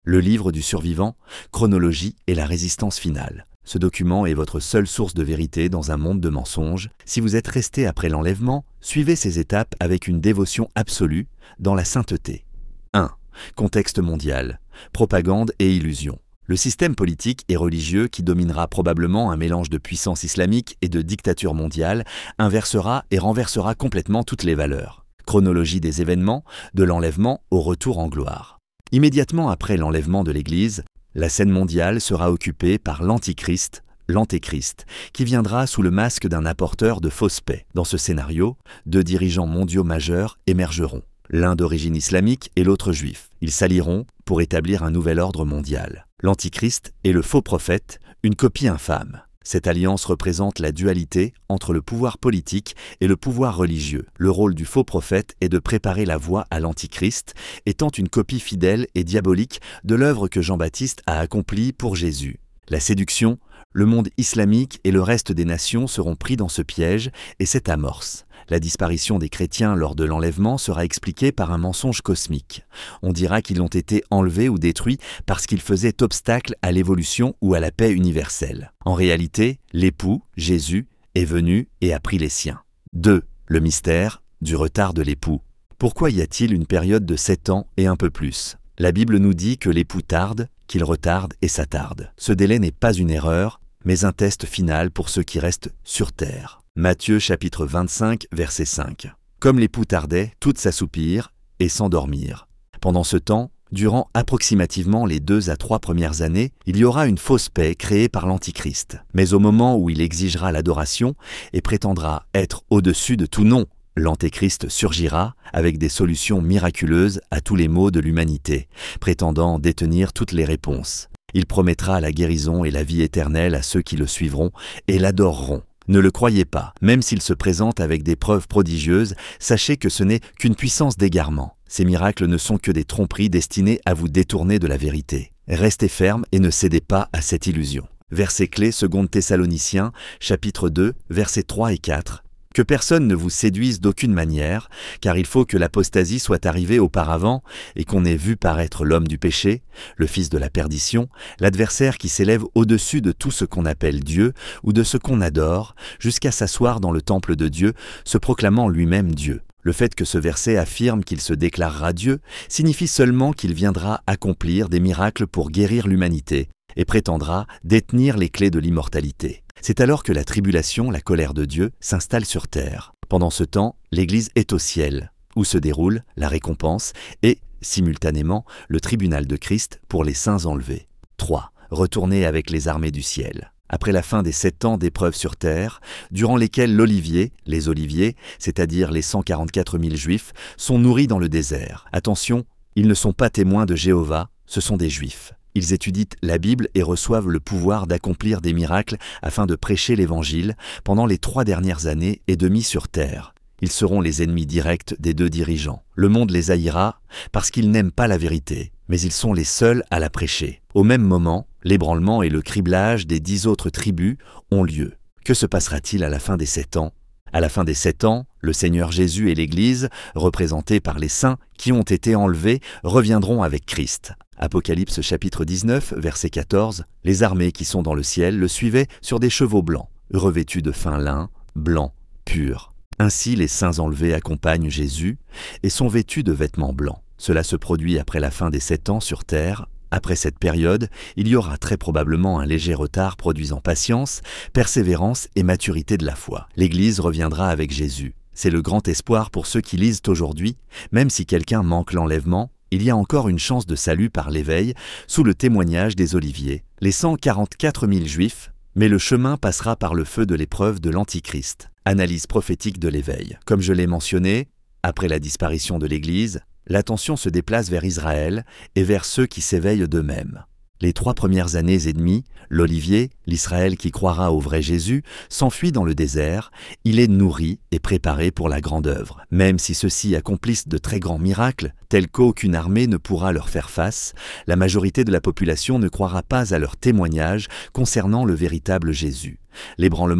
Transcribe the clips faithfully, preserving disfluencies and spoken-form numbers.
Le livre du survivant, chronologie et la résistance finale. Ce document est votre seule source de vérité dans un monde de mensonges. Si vous êtes resté après l'enlèvement, suivez ces étapes avec une dévotion absolue dans la sainteté. un. Contexte mondial, propagande et illusion. Le système politique et religieux qui dominera probablement un mélange de puissance islamique et de dictature mondiale inversera et renversera complètement toutes les valeurs. Chronologie des événements, de l'enlèvement au retour en gloire. Immédiatement après l'enlèvement de l'Église, la scène mondiale sera occupée par l'Antichrist, l'Antéchrist, qui viendra sous le masque d'un apporteur de fausse paix. Dans ce scénario, deux dirigeants mondiaux majeurs émergeront, l'un d'origine islamique et l'autre juif. Ils s'allieront pour établir un nouvel ordre mondial. L'Antichrist est le faux prophète, une copie infâme. Cette alliance représente la dualité entre le pouvoir politique et le pouvoir religieux. Le rôle du faux prophète est de préparer la voie à l'Antichrist, étant une copie fidèle et diabolique de l'œuvre que Jean-Baptiste a accomplie pour Jésus. La séduction, le monde islamique et le reste des nations seront pris dans ce piège et cette amorce. La disparition des chrétiens lors de l'enlèvement sera expliquée par un mensonge cosmique. On dira qu'ils ont été enlevés ou détruits parce qu'ils faisaient obstacle à l'évolution ou à la paix universelle. En réalité, l'époux, Jésus, est venu et a pris les siens. deux. Le mystère du retard de l'époux. Pourquoi y a-t-il une période de sept ans et un peu plus ? La Bible nous dit que l'époux tarde, qu'il retarde et s'attarde. Ce délai n'est pas une erreur, mais un test final pour ceux qui restent sur terre. Matthieu chapitre vingt-cinq, verset cinq. Comme l'époux tardait, toutes s'assoupirent et s'endormirent. Pendant ce temps, durant approximativement les deux à trois premières années, il y aura une fausse paix créée par l'Antichrist. Mais au moment où il exigera l'adoration et prétendra être au-dessus de tout nom, l'Antéchrist surgira avec des solutions miraculeuses à tous les maux de l'humanité, prétendant détenir toutes les réponses. Il promettra la guérison et la vie éternelle à ceux qui le suivront et l'adoreront. Ne le croyez pas, même s'il se présente avec des preuves prodigieuses, sachez que ce n'est qu'une puissance d'égarement. Ces miracles ne sont que des tromperies destinées à vous détourner de la vérité. Restez ferme et ne cédez pas à cette illusion. Verset clé, deux Thessaloniciens, chapitre deux, versets trois et quatre. Que personne ne vous séduise d'aucune manière, car il faut que l'apostasie soit arrivée auparavant et qu'on ait vu paraître l'homme du péché, le fils de la perdition, l'adversaire qui s'élève au-dessus de tout ce qu'on appelle Dieu ou de ce qu'on adore, jusqu'à s'asseoir dans le temple de Dieu, se proclamant lui-même Dieu. Le fait que ce verset affirme qu'il se déclarera Dieu signifie seulement qu'il viendra accomplir des miracles pour guérir l'humanité et prétendra détenir les clés de l'immortalité. C'est alors que la tribulation, la colère de Dieu, s'installe sur terre. Pendant ce temps, l'Église est au ciel, où se déroule la récompense et, simultanément, le tribunal de Christ pour les saints enlevés. trois. Retourner avec les armées du ciel. Après la fin des sept ans d'épreuves sur terre, durant lesquels l'olivier, les oliviers, c'est-à-dire les cent quarante-quatre mille juifs, sont nourris dans le désert. Attention, ils ne sont pas témoins de Jéhovah, ce sont des juifs. Ils étudient la Bible et reçoivent le pouvoir d'accomplir des miracles afin de prêcher l'Évangile pendant les trois dernières années et demie sur terre. Ils seront les ennemis directs des deux dirigeants. Le monde les haïra parce qu'ils n'aiment pas la vérité, mais ils sont les seuls à la prêcher. Au même moment, l'ébranlement et le criblage des dix autres tribus ont lieu. Que se passera-t-il à la fin des sept ans ? À la fin des sept ans, le Seigneur Jésus et l'Église, représentés par les saints qui ont été enlevés, reviendront avec Christ. Apocalypse chapitre dix-neuf, verset quatorze. Les armées qui sont dans le ciel le suivaient sur des chevaux blancs, revêtus de fin lin, blanc, pur. Ainsi les saints enlevés accompagnent Jésus et sont vêtus de vêtements blancs. Cela se produit après la fin des sept ans sur terre. Après cette période, il y aura très probablement un léger retard produisant patience, persévérance et maturité de la foi. L'Église reviendra avec Jésus. C'est le grand espoir pour ceux qui lisent aujourd'hui. Même si quelqu'un manque l'enlèvement, il y a encore une chance de salut par l'éveil sous le témoignage des oliviers. Les cent quarante-quatre mille juifs, mais le chemin passera par le feu de l'épreuve de l'Antichrist. Analyse prophétique de l'éveil. Comme je l'ai mentionné, après la disparition de l'Église, l'attention se déplace vers Israël et vers ceux qui s'éveillent d'eux-mêmes. Les trois premières années et demie, l'olivier, l'Israël qui croira au vrai Jésus, s'enfuit dans le désert. Il est nourri et préparé pour la grande œuvre. Même si ceux-ci accomplissent de très grands miracles, tels qu'aucune armée ne pourra leur faire face, la majorité de la population ne croira pas à leur témoignage concernant le véritable Jésus. L'ébranlement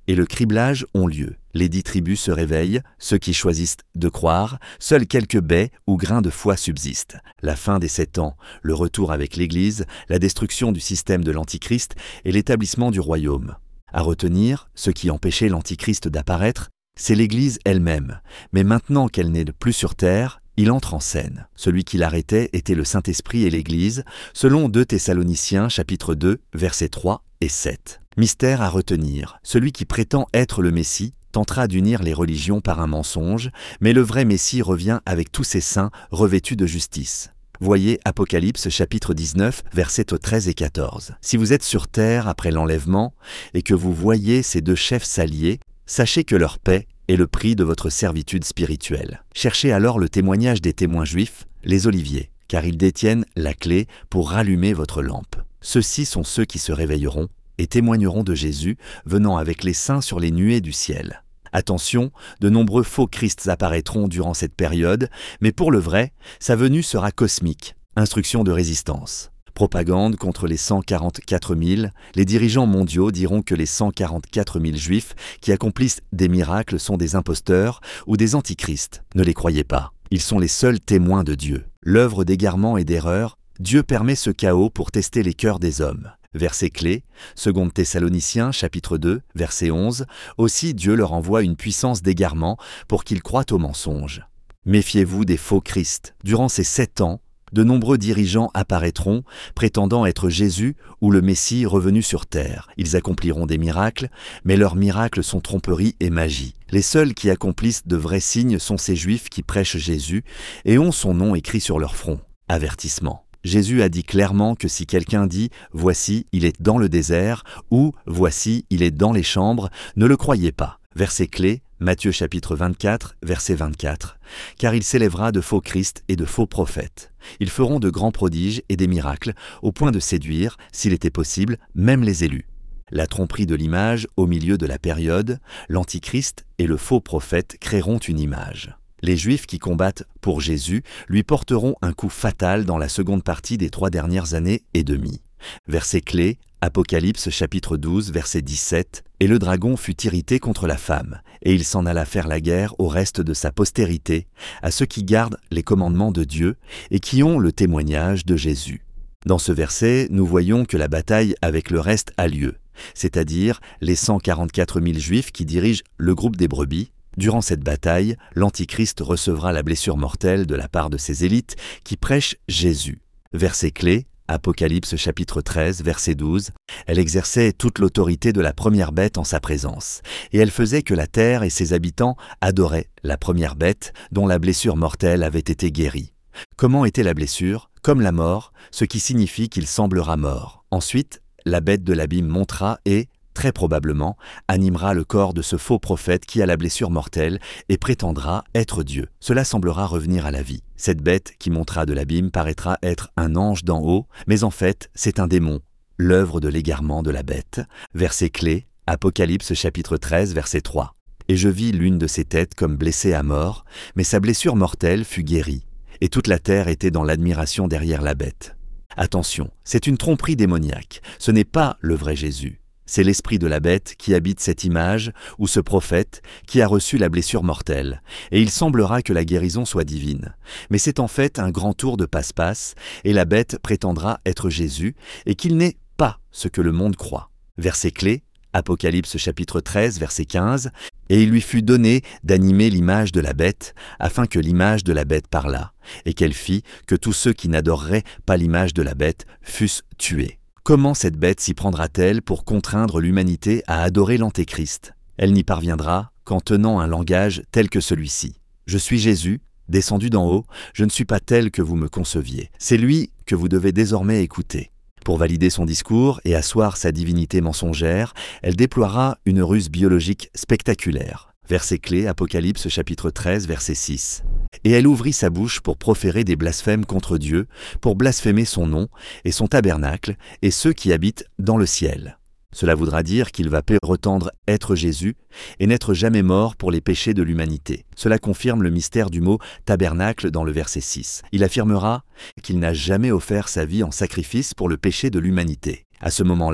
et le criblage ont lieu. Les dix tribus se réveillent, ceux qui choisissent de croire, seuls quelques baies ou grains de foi subsistent. La fin des sept ans, le retour avec l'Église, la destruction du système de l'Antichrist et l'établissement du royaume. À retenir, ce qui empêchait l'Antichrist d'apparaître, c'est l'Église elle-même. Mais maintenant qu'elle n'est plus sur terre, il entre en scène. Celui qui l'arrêtait était le Saint-Esprit et l'Église, selon deux Thessaloniciens chapitre deux, versets trois et sept. Mystère à retenir. Celui qui prétend être le Messie tentera d'unir les religions par un mensonge, mais le vrai Messie revient avec tous ses saints revêtus de justice. Voyez Apocalypse chapitre dix-neuf, versets treize et quatorze. Si vous êtes sur terre après l'enlèvement et que vous voyez ces deux chefs s'allier, sachez que leur paix est le prix de votre servitude spirituelle. Cherchez alors le témoignage des témoins juifs, les oliviers, car ils détiennent la clé pour rallumer votre lampe. Ceux-ci sont ceux qui se réveilleront et témoigneront de Jésus venant avec les saints sur les nuées du ciel. Attention, de nombreux faux Christs apparaîtront durant cette période, mais pour le vrai, sa venue sera cosmique. Instruction de résistance. Propagande contre les cent quarante-quatre mille, les dirigeants mondiaux diront que les cent quarante-quatre mille juifs qui accomplissent des miracles sont des imposteurs ou des antichrists. Ne les croyez pas, ils sont les seuls témoins de Dieu. L'œuvre d'égarement et d'erreur, Dieu permet ce chaos pour tester les cœurs des hommes. Verset clé, deux Thessaloniciens chapitre deux, verset onze, aussi Dieu leur envoie une puissance d'égarement pour qu'ils croient au mensonge. Méfiez-vous des faux Christ. Durant ces sept ans, de nombreux dirigeants apparaîtront, prétendant être Jésus ou le Messie revenu sur terre. Ils accompliront des miracles, mais leurs miracles sont tromperie et magie. Les seuls qui accomplissent de vrais signes sont ces Juifs qui prêchent Jésus et ont son nom écrit sur leur front. Avertissement. Jésus a dit clairement que si quelqu'un dit « Voici, il est dans le désert » ou « Voici, il est dans les chambres », ne le croyez pas. Verset clé, Matthieu chapitre vingt-quatre, verset vingt-quatre. Car il s'élèvera de faux Christ et de faux prophètes. Ils feront de grands prodiges et des miracles, au point de séduire, s'il était possible, même les élus. La tromperie de l'image au milieu de la période, l'Antichrist et le faux prophète créeront une image. Les Juifs qui combattent pour Jésus lui porteront un coup fatal dans la seconde partie des trois dernières années et demie. Verset clé, Apocalypse chapitre douze, verset dix-sept. « Et le dragon fut irrité contre la femme, et il s'en alla faire la guerre au reste de sa postérité, à ceux qui gardent les commandements de Dieu et qui ont le témoignage de Jésus. » Dans ce verset, nous voyons que la bataille avec le reste a lieu, c'est-à-dire les cent quarante-quatre mille Juifs qui dirigent le groupe des brebis. Durant cette bataille, l'Antichrist recevra la blessure mortelle de la part de ses élites qui prêchent Jésus. Verset clé, Apocalypse chapitre treize, verset douze. Elle exerçait toute l'autorité de la première bête en sa présence, et elle faisait que la terre et ses habitants adoraient la première bête dont la blessure mortelle avait été guérie. Comment était la blessure? Comme la mort, ce qui signifie qu'il semblera mort. Ensuite, la bête de l'abîme montera et, très probablement, animera le corps de ce faux prophète qui a la blessure mortelle et prétendra être Dieu. Cela semblera revenir à la vie. Cette bête qui montera de l'abîme paraîtra être un ange d'en haut, mais en fait, c'est un démon, l'œuvre de l'égarement de la bête. Verset clé, Apocalypse chapitre treize, verset trois. Et je vis l'une de ses têtes comme blessée à mort, mais sa blessure mortelle fut guérie, et toute la terre était dans l'admiration derrière la bête. Attention, c'est une tromperie démoniaque, ce n'est pas le vrai Jésus. C'est l'esprit de la bête qui habite cette image ou ce prophète qui a reçu la blessure mortelle, et il semblera que la guérison soit divine. Mais c'est en fait un grand tour de passe-passe, et la bête prétendra être Jésus, et qu'il n'est pas ce que le monde croit. Verset clé, Apocalypse chapitre treize, verset quinze, « Et il lui fut donné d'animer l'image de la bête, afin que l'image de la bête parlât, et qu'elle fit que tous ceux qui n'adoreraient pas l'image de la bête fussent tués. » Comment cette bête s'y prendra-t-elle pour contraindre l'humanité à adorer l'Antéchrist? Elle n'y parviendra qu'en tenant un langage tel que celui-ci. « Je suis Jésus, descendu d'en haut, je ne suis pas tel que vous me conceviez. C'est lui que vous devez désormais écouter. » Pour valider son discours et asseoir sa divinité mensongère, elle déploiera une ruse biologique spectaculaire. Verset clé, Apocalypse chapitre treize, verset six. Et elle ouvrit sa bouche pour proférer des blasphèmes contre Dieu, pour blasphémer son nom et son tabernacle et ceux qui habitent dans le ciel. Cela voudra dire qu'il va prétendre être Jésus et n'être jamais mort pour les péchés de l'humanité. Cela confirme le mystère du mot « tabernacle » dans le verset six. Il affirmera qu'il n'a jamais offert sa vie en sacrifice pour le péché de l'humanité. À ce moment-là,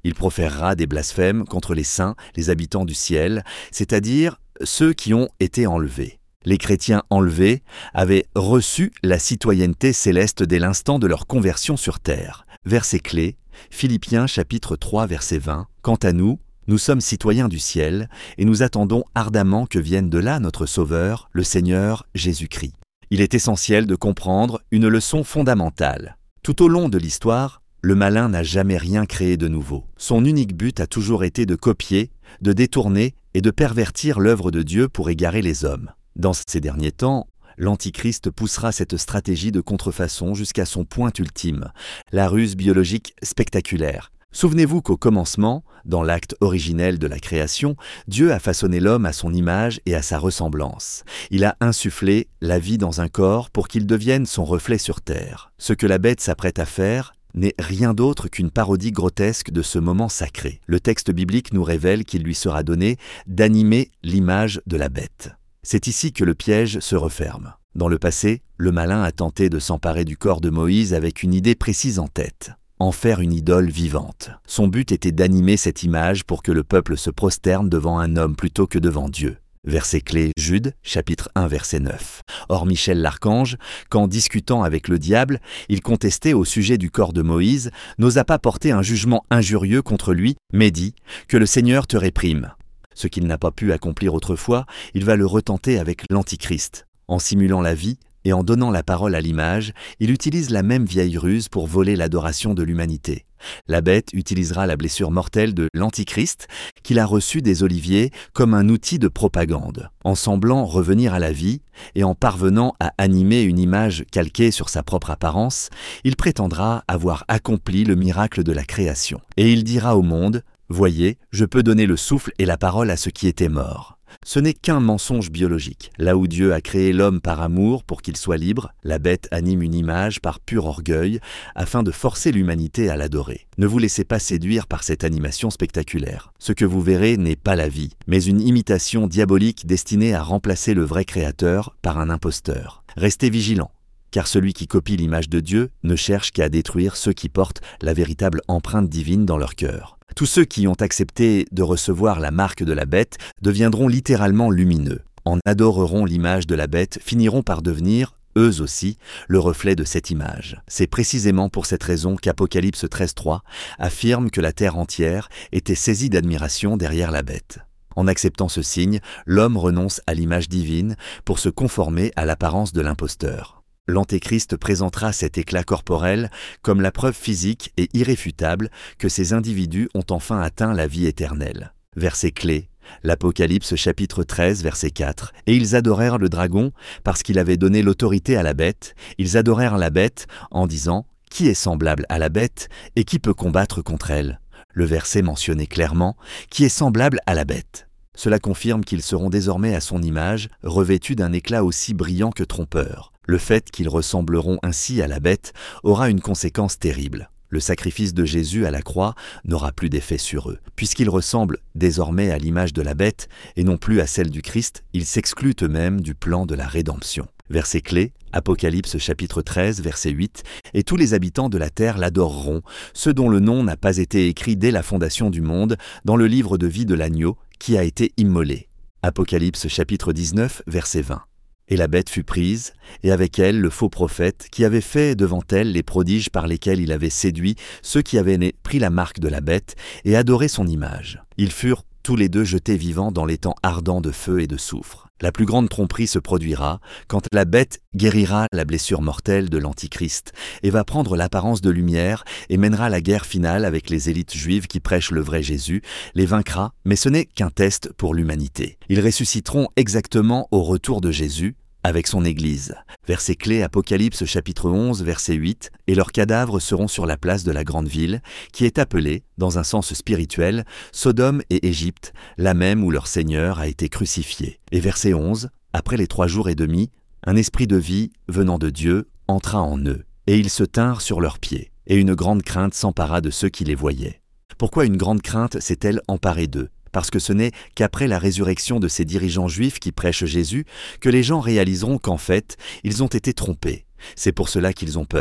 Il proférera des blasphèmes contre les saints, les habitants du ciel, c'est-à-dire ceux qui ont été enlevés. Les chrétiens enlevés avaient reçu la citoyenneté céleste dès l'instant de leur conversion sur terre. Verset clé, Philippiens chapitre trois verset vingt. Quant à nous, nous sommes citoyens du ciel et nous attendons ardemment que vienne de là notre Sauveur, le Seigneur Jésus-Christ. Il est essentiel de comprendre une leçon fondamentale. Tout au long de l'histoire, le malin n'a jamais rien créé de nouveau. Son unique but a toujours été de copier, de détourner et de pervertir l'œuvre de Dieu pour égarer les hommes. Dans ces derniers temps, l'Antichrist poussera cette stratégie de contrefaçon jusqu'à son point ultime, la ruse biologique spectaculaire. Souvenez-vous qu'au commencement, dans l'acte originel de la création, Dieu a façonné l'homme à son image et à sa ressemblance. Il a insufflé la vie dans un corps pour qu'il devienne son reflet sur terre. Ce que la bête s'apprête à faire n'est rien d'autre qu'une parodie grotesque de ce moment sacré. Le texte biblique nous révèle qu'il lui sera donné d'animer l'image de la bête. C'est ici que le piège se referme. Dans le passé, le malin a tenté de s'emparer du corps de Moïse avec une idée précise en tête. En faire une idole vivante. Son but était d'animer cette image pour que le peuple se prosterne devant un homme plutôt que devant Dieu. Verset clé, Jude, chapitre un, verset neuf. Or Michel l'archange, quand discutant avec le diable, il contestait au sujet du corps de Moïse, n'osa pas porter un jugement injurieux contre lui, mais dit « Que le Seigneur te réprime ». Ce qu'il n'a pas pu accomplir autrefois, il va le retenter avec l'Antichrist. En simulant la vie, et en donnant la parole à l'image, il utilise la même vieille ruse pour voler l'adoration de l'humanité. La bête utilisera la blessure mortelle de l'Antichrist, qu'il a reçue des oliviers, comme un outil de propagande. En semblant revenir à la vie, et en parvenant à animer une image calquée sur sa propre apparence, il prétendra avoir accompli le miracle de la création. Et il dira au monde, « Voyez, je peux donner le souffle et la parole à ceux qui étaient morts. » Ce n'est qu'un mensonge biologique. Là où Dieu a créé l'homme par amour pour qu'il soit libre, la bête anime une image par pur orgueil afin de forcer l'humanité à l'adorer. Ne vous laissez pas séduire par cette animation spectaculaire. Ce que vous verrez n'est pas la vie, mais une imitation diabolique destinée à remplacer le vrai créateur par un imposteur. Restez vigilants, car celui qui copie l'image de Dieu ne cherche qu'à détruire ceux qui portent la véritable empreinte divine dans leur cœur. Tous ceux qui ont accepté de recevoir la marque de la bête deviendront littéralement lumineux. En adoreront l'image de la bête, finiront par devenir, eux aussi, le reflet de cette image. C'est précisément pour cette raison qu'Apocalypse treize trois affirme que la terre entière était saisie d'admiration derrière la bête. En acceptant ce signe, l'homme renonce à l'image divine pour se conformer à l'apparence de l'imposteur. L'Antéchrist présentera cet éclat corporel comme la preuve physique et irréfutable que ces individus ont enfin atteint la vie éternelle. Verset clé, l'Apocalypse chapitre treize, verset quatre. « Et ils adorèrent le dragon parce qu'il avait donné l'autorité à la bête. Ils adorèrent la bête en disant « Qui est semblable à la bête et qui peut combattre contre elle ?» Le verset mentionnait clairement « Qui est semblable à la bête ?» Cela confirme qu'ils seront désormais à son image, revêtus d'un éclat aussi brillant que trompeur. Le fait qu'ils ressembleront ainsi à la bête aura une conséquence terrible. Le sacrifice de Jésus à la croix n'aura plus d'effet sur eux. Puisqu'ils ressemblent désormais à l'image de la bête et non plus à celle du Christ, ils s'excluent eux-mêmes du plan de la rédemption. Verset clé, Apocalypse chapitre treize, verset huit. « Et tous les habitants de la terre l'adoreront, ceux dont le nom n'a pas été écrit dès la fondation du monde, dans le livre de vie de l'agneau qui a été immolé. » Apocalypse chapitre dix-neuf, verset vingt. Et la bête fut prise, et avec elle le faux prophète, qui avait fait devant elle les prodiges par lesquels il avait séduit ceux qui avaient pris la marque de la bête et adoré son image. Ils furent tous les deux jetés vivants dans l'étang ardent de feu et de soufre. La plus grande tromperie se produira quand la bête guérira la blessure mortelle de l'Antichrist et va prendre l'apparence de lumière et mènera la guerre finale avec les élites juives qui prêchent le vrai Jésus, les vaincra, mais ce n'est qu'un test pour l'humanité. Ils ressusciteront exactement au retour de Jésus, avec son Église. Verset clé, Apocalypse chapitre onze, verset huit, « Et leurs cadavres seront sur la place de la grande ville, qui est appelée, dans un sens spirituel, Sodome et Égypte, la même où leur Seigneur a été crucifié. » Et verset onze, « Après les trois jours et demi, un esprit de vie, venant de Dieu, entra en eux, et ils se tinrent sur leurs pieds, et une grande crainte s'empara de ceux qui les voyaient. » Pourquoi une grande crainte s'est-elle emparée d'eux ? Parce que ce n'est qu'après la résurrection de ces dirigeants juifs qui prêchent Jésus que les gens réaliseront qu'en fait, ils ont été trompés. C'est pour cela qu'ils ont peur.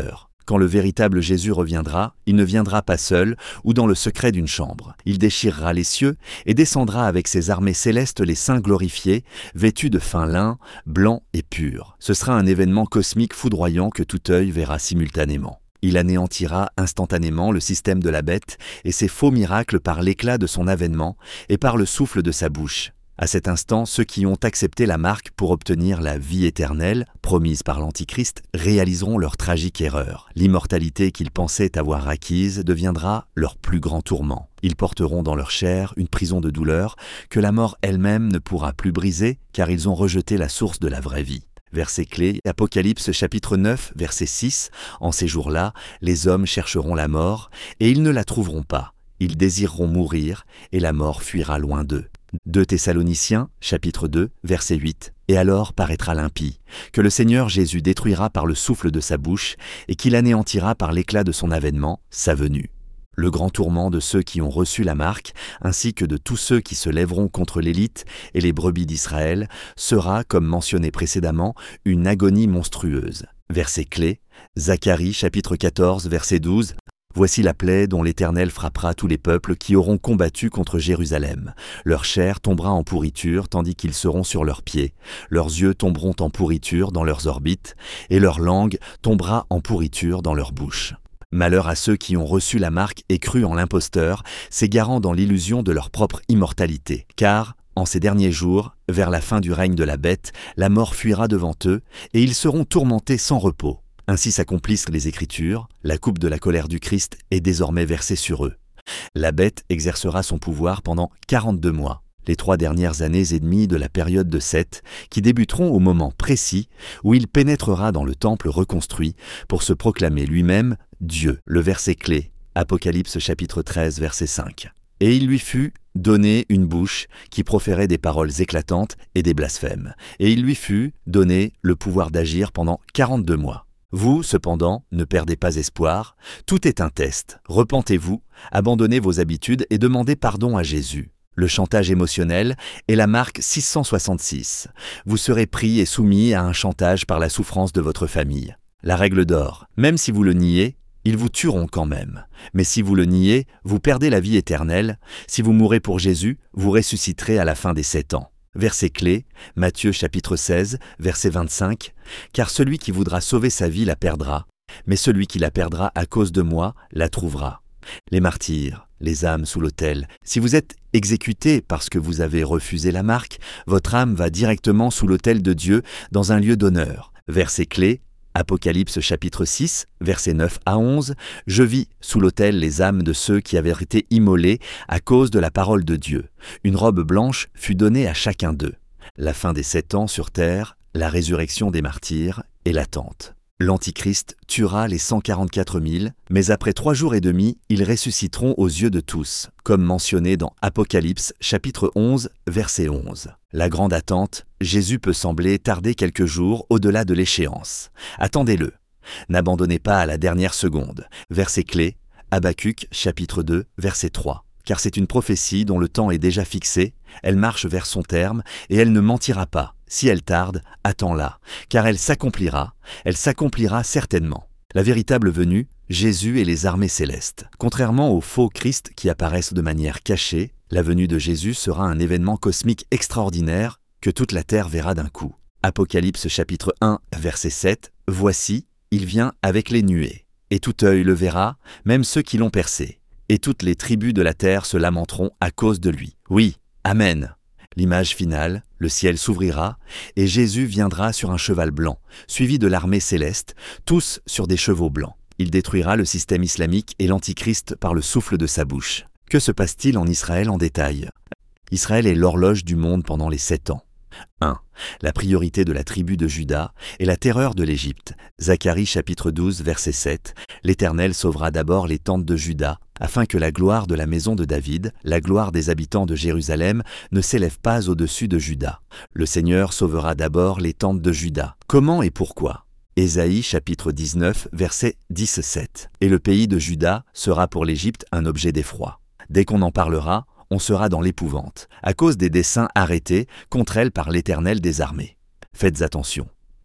Quand le véritable Jésus reviendra, il ne viendra pas seul ou dans le secret d'une chambre. Il déchirera les cieux et descendra avec ses armées célestes les saints glorifiés, vêtus de fin lin, blanc et pur. Ce sera un événement cosmique foudroyant que tout œil verra simultanément. Il anéantira instantanément le système de la bête et ses faux miracles par l'éclat de son avènement et par le souffle de sa bouche. À cet instant, ceux qui ont accepté la marque pour obtenir la vie éternelle, promise par l'Antichrist, réaliseront leur tragique erreur. L'immortalité qu'ils pensaient avoir acquise deviendra leur plus grand tourment. Ils porteront dans leur chair une prison de douleur que la mort elle-même ne pourra plus briser, car ils ont rejeté la source de la vraie vie. Verset clé, Apocalypse chapitre neuf, verset six. En ces jours-là, les hommes chercheront la mort, et ils ne la trouveront pas. Ils désireront mourir, et la mort fuira loin d'eux. deux Thessaloniciens, chapitre deux, verset huit. Et alors paraîtra l'impie, que le Seigneur Jésus détruira par le souffle de sa bouche, et qu'il anéantira par l'éclat de son avènement, sa venue. Le grand tourment de ceux qui ont reçu la marque, ainsi que de tous ceux qui se lèveront contre l'élite et les brebis d'Israël, sera, comme mentionné précédemment, une agonie monstrueuse. Verset clé, Zacharie chapitre quatorze, verset douze. Voici la plaie dont l'Éternel frappera tous les peuples qui auront combattu contre Jérusalem. Leur chair tombera en pourriture tandis qu'ils seront sur leurs pieds. Leurs yeux tomberont en pourriture dans leurs orbites, et leur langue tombera en pourriture dans leur bouche. Malheur à ceux qui ont reçu la marque et cru en l'imposteur, s'égarant dans l'illusion de leur propre immortalité. Car, en ces derniers jours, vers la fin du règne de la bête, la mort fuira devant eux, et ils seront tourmentés sans repos. Ainsi s'accomplissent les Écritures, la coupe de la colère du Christ est désormais versée sur eux. La bête exercera son pouvoir pendant quarante-deux mois, les trois dernières années et demie de la période de Seth, qui débuteront au moment précis où il pénétrera dans le temple reconstruit pour se proclamer lui-même Dieu. Le verset clé, Apocalypse chapitre treize, verset cinq. Et il lui fut donné une bouche qui proférait des paroles éclatantes et des blasphèmes. Et il lui fut donné le pouvoir d'agir pendant quarante-deux mois. Vous, cependant, ne perdez pas espoir, tout est un test. Repentez-vous, abandonnez vos habitudes et demandez pardon à Jésus. Le chantage émotionnel est la marque six cent soixante-six. Vous serez pris et soumis à un chantage par la souffrance de votre famille. La règle d'or, même si vous le niez, ils vous tueront quand même. Mais si vous le niez, vous perdez la vie éternelle. Si vous mourrez pour Jésus, vous ressusciterez à la fin des sept ans. Verset clé, Matthieu chapitre seize, verset vingt-cinq. Car celui qui voudra sauver sa vie la perdra, mais celui qui la perdra à cause de moi la trouvera. Les martyrs, les âmes sous l'autel, si vous êtes exécutés parce que vous avez refusé la marque, votre âme va directement sous l'autel de Dieu dans un lieu d'honneur. Verset clé, Apocalypse chapitre six, versets neuf à onze, « Je vis sous l'autel les âmes de ceux qui avaient été immolés à cause de la parole de Dieu. Une robe blanche fut donnée à chacun d'eux. La fin des sept ans sur terre, la résurrection des martyrs et l'attente. L'Antichrist tuera les cent quarante-quatre mille, mais après trois jours et demi, ils ressusciteront aux yeux de tous, comme mentionné dans Apocalypse chapitre onze, verset onze. La grande attente, Jésus peut sembler tarder quelques jours au-delà de l'échéance. Attendez-le. N'abandonnez pas à la dernière seconde. Verset clé, Habacuc chapitre deux, verset trois. Car c'est une prophétie dont le temps est déjà fixé, elle marche vers son terme et elle ne mentira pas. Si elle tarde, attends-la, car elle s'accomplira, elle s'accomplira certainement. La véritable venue, Jésus et les armées célestes. Contrairement aux faux Christ qui apparaissent de manière cachée, la venue de Jésus sera un événement cosmique extraordinaire que toute la terre verra d'un coup. Apocalypse chapitre un, verset sept, « Voici, il vient avec les nuées, et tout œil le verra, même ceux qui l'ont percé, et toutes les tribus de la terre se lamenteront à cause de lui. » Oui, Amen. L'image finale, le ciel s'ouvrira, et Jésus viendra sur un cheval blanc, suivi de l'armée céleste, tous sur des chevaux blancs. Il détruira le système islamique et l'Antichrist par le souffle de sa bouche. Que se passe-t-il en Israël en détail? Israël est l'horloge du monde pendant les sept ans. un. La priorité de la tribu de Juda et la terreur de l'Égypte. Zacharie chapitre douze, verset sept. L'Éternel sauvera d'abord les tentes de Juda, afin que la gloire de la maison de David, la gloire des habitants de Jérusalem, ne s'élève pas au-dessus de Juda. Le Seigneur sauvera d'abord les tentes de Juda. Comment et pourquoi? Ésaïe chapitre dix-neuf, verset dix-sept. Et le pays de Juda sera pour l'Égypte un objet d'effroi. Dès qu'on en parlera, on sera dans l'épouvante, à cause des desseins arrêtés contre elle par l'Éternel des armées. Faites attention.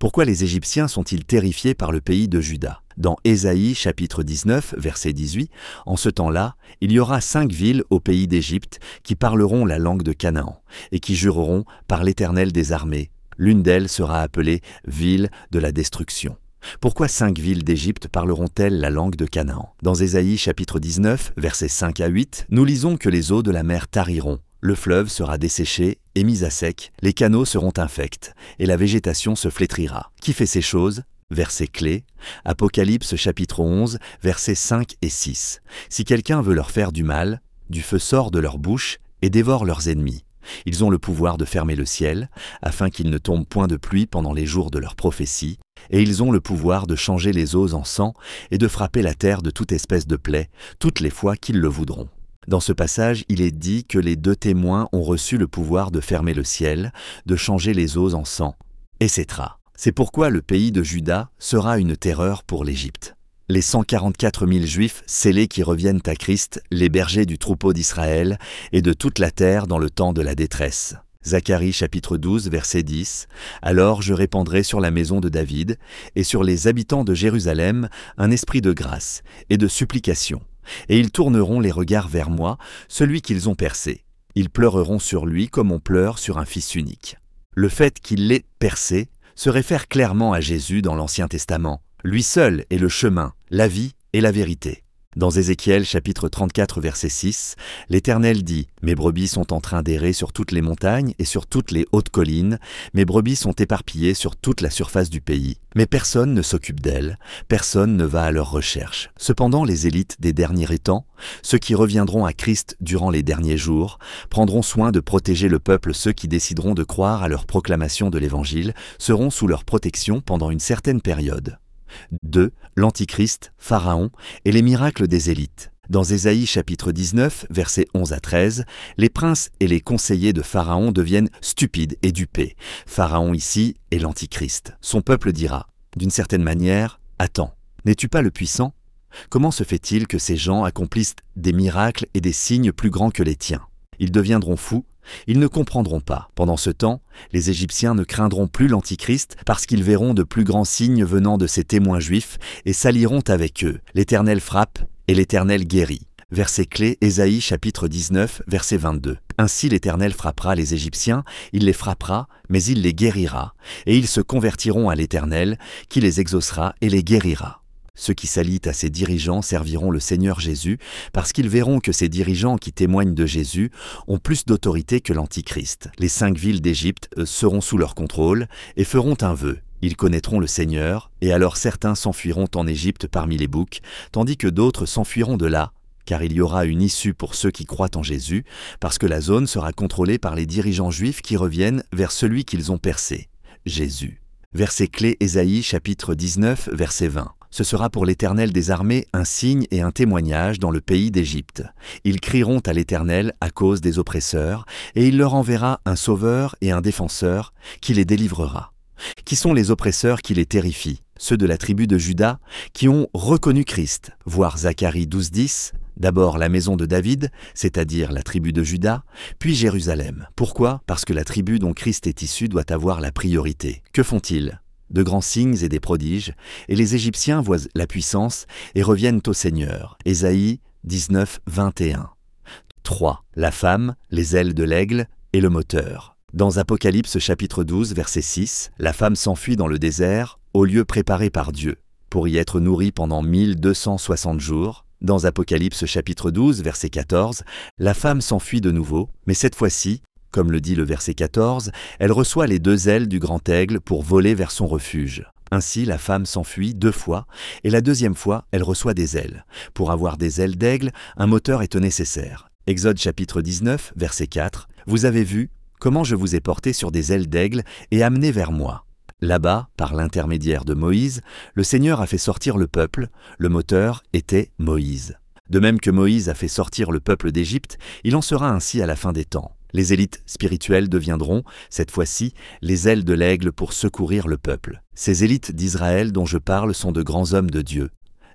Pourquoi les Égyptiens sont-ils terrifiés par le pays de Juda? Dans Ésaïe chapitre dix-neuf, verset dix-huit, « En ce temps-là, il y aura cinq villes au pays d'Égypte qui parleront la langue de Canaan et qui jureront par l'Éternel des armées. L'une d'elles sera appelée « ville de la destruction ». Pourquoi cinq villes d'Égypte parleront-elles la langue de Canaan? Dans Ésaïe chapitre dix-neuf, versets cinq à huit, nous lisons que les eaux de la mer tariront. Le fleuve sera desséché et mis à sec, les canaux seront infects, et la végétation se flétrira. Qui fait ces choses? Verset clé, Apocalypse chapitre onze, versets cinq et six. Si quelqu'un veut leur faire du mal, du feu sort de leur bouche et dévore leurs ennemis. Ils ont le pouvoir de fermer le ciel, afin qu'il ne tombe point de pluie pendant les jours de leur prophétie, et ils ont le pouvoir de changer les eaux en sang et de frapper la terre de toute espèce de plaie, toutes les fois qu'ils le voudront. Dans ce passage, il est dit que les deux témoins ont reçu le pouvoir de fermer le ciel, de changer les eaux en sang, et cetera. C'est pourquoi le pays de Juda sera une terreur pour l'Égypte. Les cent quarante-quatre mille Juifs scellés qui reviennent à Christ, les bergers du troupeau d'Israël et de toute la terre dans le temps de la détresse. Zacharie chapitre douze, verset dix. « Alors je répandrai sur la maison de David et sur les habitants de Jérusalem un esprit de grâce et de supplication. Et ils tourneront les regards vers moi, celui qu'ils ont percé. Ils pleureront sur lui comme on pleure sur un fils unique. » Le fait qu'il l'ait percé se réfère clairement à Jésus dans l'Ancien Testament. Lui seul est le chemin, la vie et la vérité. Dans Ézéchiel chapitre trente-quatre verset six, l'Éternel dit « Mes brebis sont en train d'errer sur toutes les montagnes et sur toutes les hautes collines, mes brebis sont éparpillées sur toute la surface du pays, mais personne ne s'occupe d'elles, personne ne va à leur recherche. Cependant les élites des derniers temps, ceux qui reviendront à Christ durant les derniers jours, prendront soin de protéger le peuple. Ceux qui décideront de croire à leur proclamation de l'Évangile seront sous leur protection pendant une certaine période. » deux. L'Antichrist, Pharaon et les miracles des élites. Dans Ésaïe chapitre dix-neuf, versets onze à treize, les princes et les conseillers de Pharaon deviennent stupides et dupés. Pharaon ici est l'Antichrist. Son peuple dira, d'une certaine manière, « Attends, n'es-tu pas le puissant? Comment se fait-il que ces gens accomplissent des miracles et des signes plus grands que les tiens? Ils deviendront fous. Ils ne comprendront pas. Pendant ce temps, les Égyptiens ne craindront plus l'Antichrist parce qu'ils verront de plus grands signes venant de ces témoins juifs et s'allieront avec eux. L'Éternel frappe et l'Éternel guérit. Verset clé, Ésaïe chapitre dix-neuf, verset vingt-deux. Ainsi l'Éternel frappera les Égyptiens, il les frappera, mais il les guérira, et ils se convertiront à l'Éternel, qui les exaucera et les guérira. Ceux qui s'allient à ces dirigeants serviront le Seigneur Jésus parce qu'ils verront que ces dirigeants qui témoignent de Jésus ont plus d'autorité que l'Antichrist. Les cinq villes d'Égypte seront sous leur contrôle et feront un vœu. Ils connaîtront le Seigneur, et alors certains s'enfuiront en Égypte parmi les boucs, tandis que d'autres s'enfuiront de là, car il y aura une issue pour ceux qui croient en Jésus, parce que la zone sera contrôlée par les dirigeants juifs qui reviennent vers celui qu'ils ont percé, Jésus. Verset clé, Ésaïe chapitre dix-neuf, verset vingt. Ce sera pour l'Éternel des armées un signe et un témoignage dans le pays d'Égypte. Ils crieront à l'Éternel à cause des oppresseurs, et il leur enverra un sauveur et un défenseur qui les délivrera. Qui sont les oppresseurs qui les terrifient? Ceux de la tribu de Juda qui ont reconnu Christ. Voir Zacharie douze dix, d'abord la maison de David, c'est-à-dire la tribu de Juda, puis Jérusalem. Pourquoi? Parce que la tribu dont Christ est issu doit avoir la priorité. Que font-ils? De grands signes et des prodiges, et les Égyptiens voient la puissance et reviennent au Seigneur. Ésaïe dix-neuf, vingt et un. trois. La femme, les ailes de l'aigle et le moteur. Dans Apocalypse chapitre douze, verset six, la femme s'enfuit dans le désert, au lieu préparé par Dieu, pour y être nourrie pendant mille deux cent soixante jours. Dans Apocalypse chapitre douze, verset quatorze, la femme s'enfuit de nouveau, mais cette fois-ci, comme le dit le verset quatorze, elle reçoit les deux ailes du grand aigle pour voler vers son refuge. Ainsi, la femme s'enfuit deux fois, et la deuxième fois, elle reçoit des ailes. Pour avoir des ailes d'aigle, un moteur est nécessaire. Exode chapitre dix-neuf, verset quatre, « Vous avez vu comment je vous ai porté sur des ailes d'aigle et amené vers moi. » Là-bas, par l'intermédiaire de Moïse, le Seigneur a fait sortir le peuple, le moteur était Moïse. De même que Moïse a fait sortir le peuple d'Égypte, il en sera ainsi à la fin des temps. Les élites spirituelles deviendront, cette fois-ci, les ailes de l'aigle pour secourir le peuple. Ces élites d'Israël dont je parle sont de grands hommes de Dieu.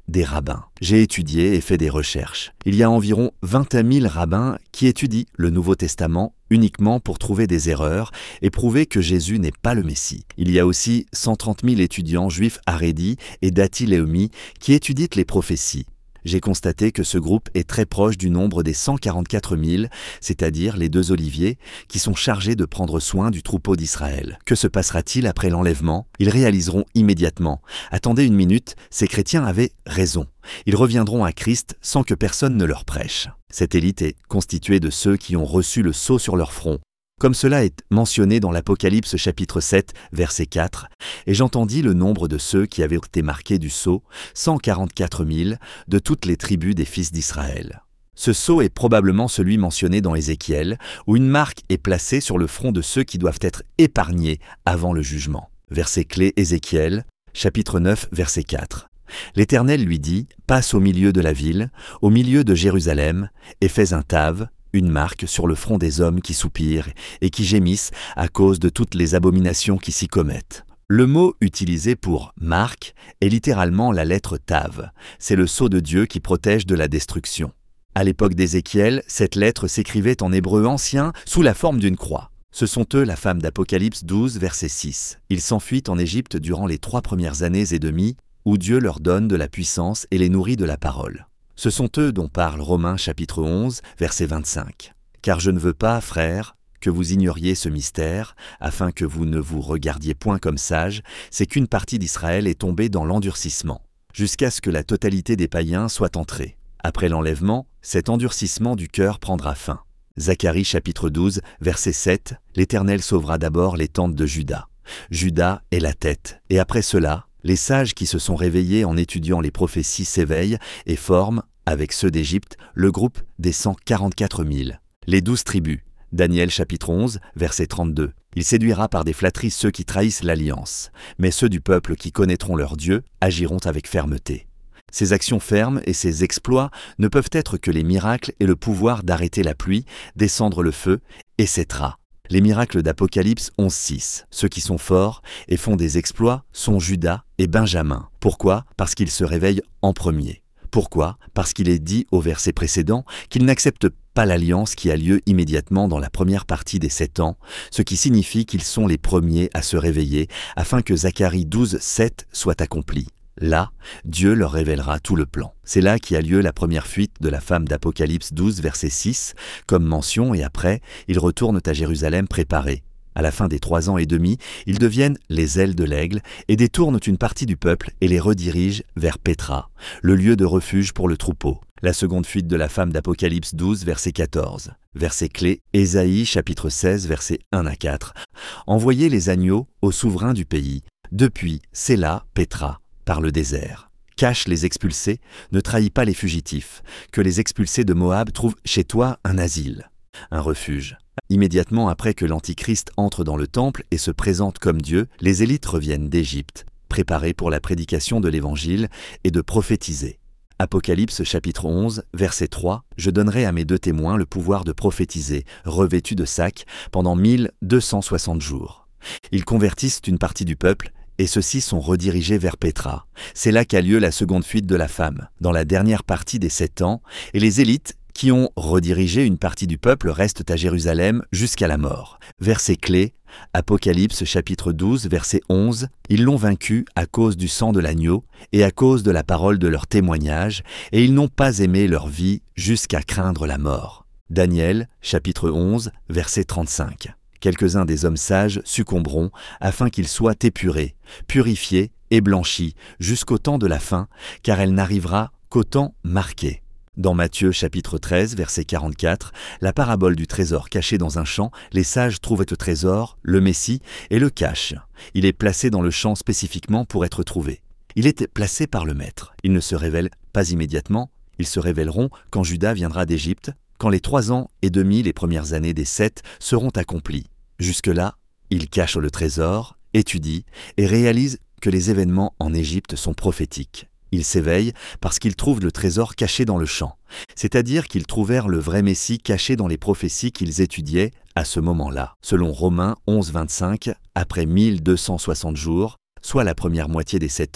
des rabbins. J'ai étudié et fait des recherches. Il y a environ vingt mille rabbins qui étudient le Nouveau Testament uniquement pour trouver des erreurs et prouver que Jésus n'est pas le Messie. Il y a aussi cent trente mille étudiants juifs Haredi et Dati Leumi qui étudient les prophéties. J'ai constaté que ce groupe est très proche du nombre des cent quarante-quatre mille, c'est-à-dire les deux oliviers, qui sont chargés de prendre soin du troupeau d'Israël. Que se passera-t-il après l'enlèvement? Ils réaliseront immédiatement. Attendez une minute, ces chrétiens avaient raison. Ils reviendront à Christ sans que personne ne leur prêche. Cette élite est constituée de ceux qui ont reçu le sceau sur leur front, comme cela est mentionné dans l'Apocalypse chapitre sept, verset quatre, et j'entendis le nombre de ceux qui avaient été marqués du sceau, cent quarante-quatre mille, de toutes les tribus des fils d'Israël. Ce sceau est probablement celui mentionné dans Ézéchiel, où une marque est placée sur le front de ceux qui doivent être épargnés avant le jugement. Verset clé Ézéchiel, chapitre neuf, verset quatre. L'Éternel lui dit, « Passe au milieu de la ville, au milieu de Jérusalem, et fais un tave, une marque sur le front des hommes qui soupirent et qui gémissent à cause de toutes les abominations qui s'y commettent. » Le mot utilisé pour « marque » est littéralement la lettre Tav. C'est le sceau de Dieu qui protège de la destruction. À l'époque d'Ézéchiel, cette lettre s'écrivait en hébreu ancien sous la forme d'une croix. Ce sont eux la femme d'Apocalypse douze, verset six. Ils s'enfuient en Égypte durant les trois premières années et demie, où Dieu leur donne de la puissance et les nourrit de la parole. Ce sont eux dont parle Romains chapitre onze, verset vingt-cinq. « Car je ne veux pas, frères, que vous ignoriez ce mystère, afin que vous ne vous regardiez point comme sages, c'est qu'une partie d'Israël est tombée dans l'endurcissement, jusqu'à ce que la totalité des païens soit entrée. Après l'enlèvement, cet endurcissement du cœur prendra fin. » Zacharie chapitre douze, verset sept, « L'Éternel sauvera d'abord les tentes de Juda. Juda est la tête, et après cela, les sages qui se sont réveillés en étudiant les prophéties s'éveillent et forment, avec ceux d'Égypte, le groupe des cent quarante-quatre mille. Les douze tribus. Daniel chapitre onze, verset trente-deux. Il séduira par des flatteries ceux qui trahissent l'alliance, mais ceux du peuple qui connaîtront leur Dieu agiront avec fermeté. Ces actions fermes et ces exploits ne peuvent être que les miracles et le pouvoir d'arrêter la pluie, descendre le feu, et cetera. Les miracles d'Apocalypse onze, six. Ceux qui sont forts et font des exploits sont Judas et Benjamin. Pourquoi? Parce qu'ils se réveillent en premier. Pourquoi? Parce qu'il est dit au verset précédent qu'ils n'acceptent pas l'alliance qui a lieu immédiatement dans la première partie des sept ans, ce qui signifie qu'ils sont les premiers à se réveiller afin que Zacharie douze, sept soit accompli. Là, Dieu leur révélera tout le plan. C'est là qu'a lieu la première fuite de la femme d'Apocalypse douze, verset six, comme mention, et après, ils retournent à Jérusalem préparés. À la fin des trois ans et demi, ils deviennent les ailes de l'aigle et détournent une partie du peuple et les redirigent vers Pétra, le lieu de refuge pour le troupeau. La seconde fuite de la femme d'Apocalypse douze, verset quatorze. Verset clé, Ésaïe chapitre seize, versets un à quatre. Envoyez les agneaux aux souverains du pays. Depuis, c'est là, Pétra, par le désert. Cache les expulsés, ne trahis pas les fugitifs, que les expulsés de Moab trouvent chez toi un asile, un refuge. Immédiatement après que l'Antichrist entre dans le temple et se présente comme Dieu, les élites reviennent d'Égypte, préparés pour la prédication de l'Évangile et de prophétiser. Apocalypse chapitre onze, verset trois, « Je donnerai à mes deux témoins le pouvoir de prophétiser, revêtus de sacs, pendant mille deux cent soixante jours. » Ils convertissent une partie du peuple, et ceux-ci sont redirigés vers Pétra. C'est là qu'a lieu la seconde fuite de la femme, dans la dernière partie des sept ans, et les élites, qui ont redirigé une partie du peuple, restent à Jérusalem jusqu'à la mort. Verset clé, Apocalypse chapitre douze, verset onze, « Ils l'ont vaincu à cause du sang de l'agneau et à cause de la parole de leur témoignage, et ils n'ont pas aimé leur vie jusqu'à craindre la mort. » Daniel chapitre onze, verset trente-cinq. Quelques-uns des hommes sages succomberont afin qu'ils soient épurés, purifiés et blanchis jusqu'au temps de la fin, car elle n'arrivera qu'au temps marqué. Dans Matthieu chapitre treize, verset quarante-quatre, la parabole du trésor caché dans un champ, les sages trouvent le trésor, le Messie, et le cachent. Il est placé dans le champ spécifiquement pour être trouvé. Il est placé par le Maître. Il ne se révèle pas immédiatement, ils se révéleront quand Judas viendra d'Égypte, quand les trois ans et demi, les premières années des sept, seront accomplis. Jusque-là, il cache le trésor, étudie et réalise que les événements en Égypte sont prophétiques. Ils s'éveillent parce qu'ils trouvent le trésor caché dans le champ, c'est-à-dire qu'ils trouvèrent le vrai Messie caché dans les prophéties qu'ils étudiaient à ce moment-là. Selon Romains onze, vingt-cinq, après mille deux cent soixante jours, soit la première moitié des sept ans,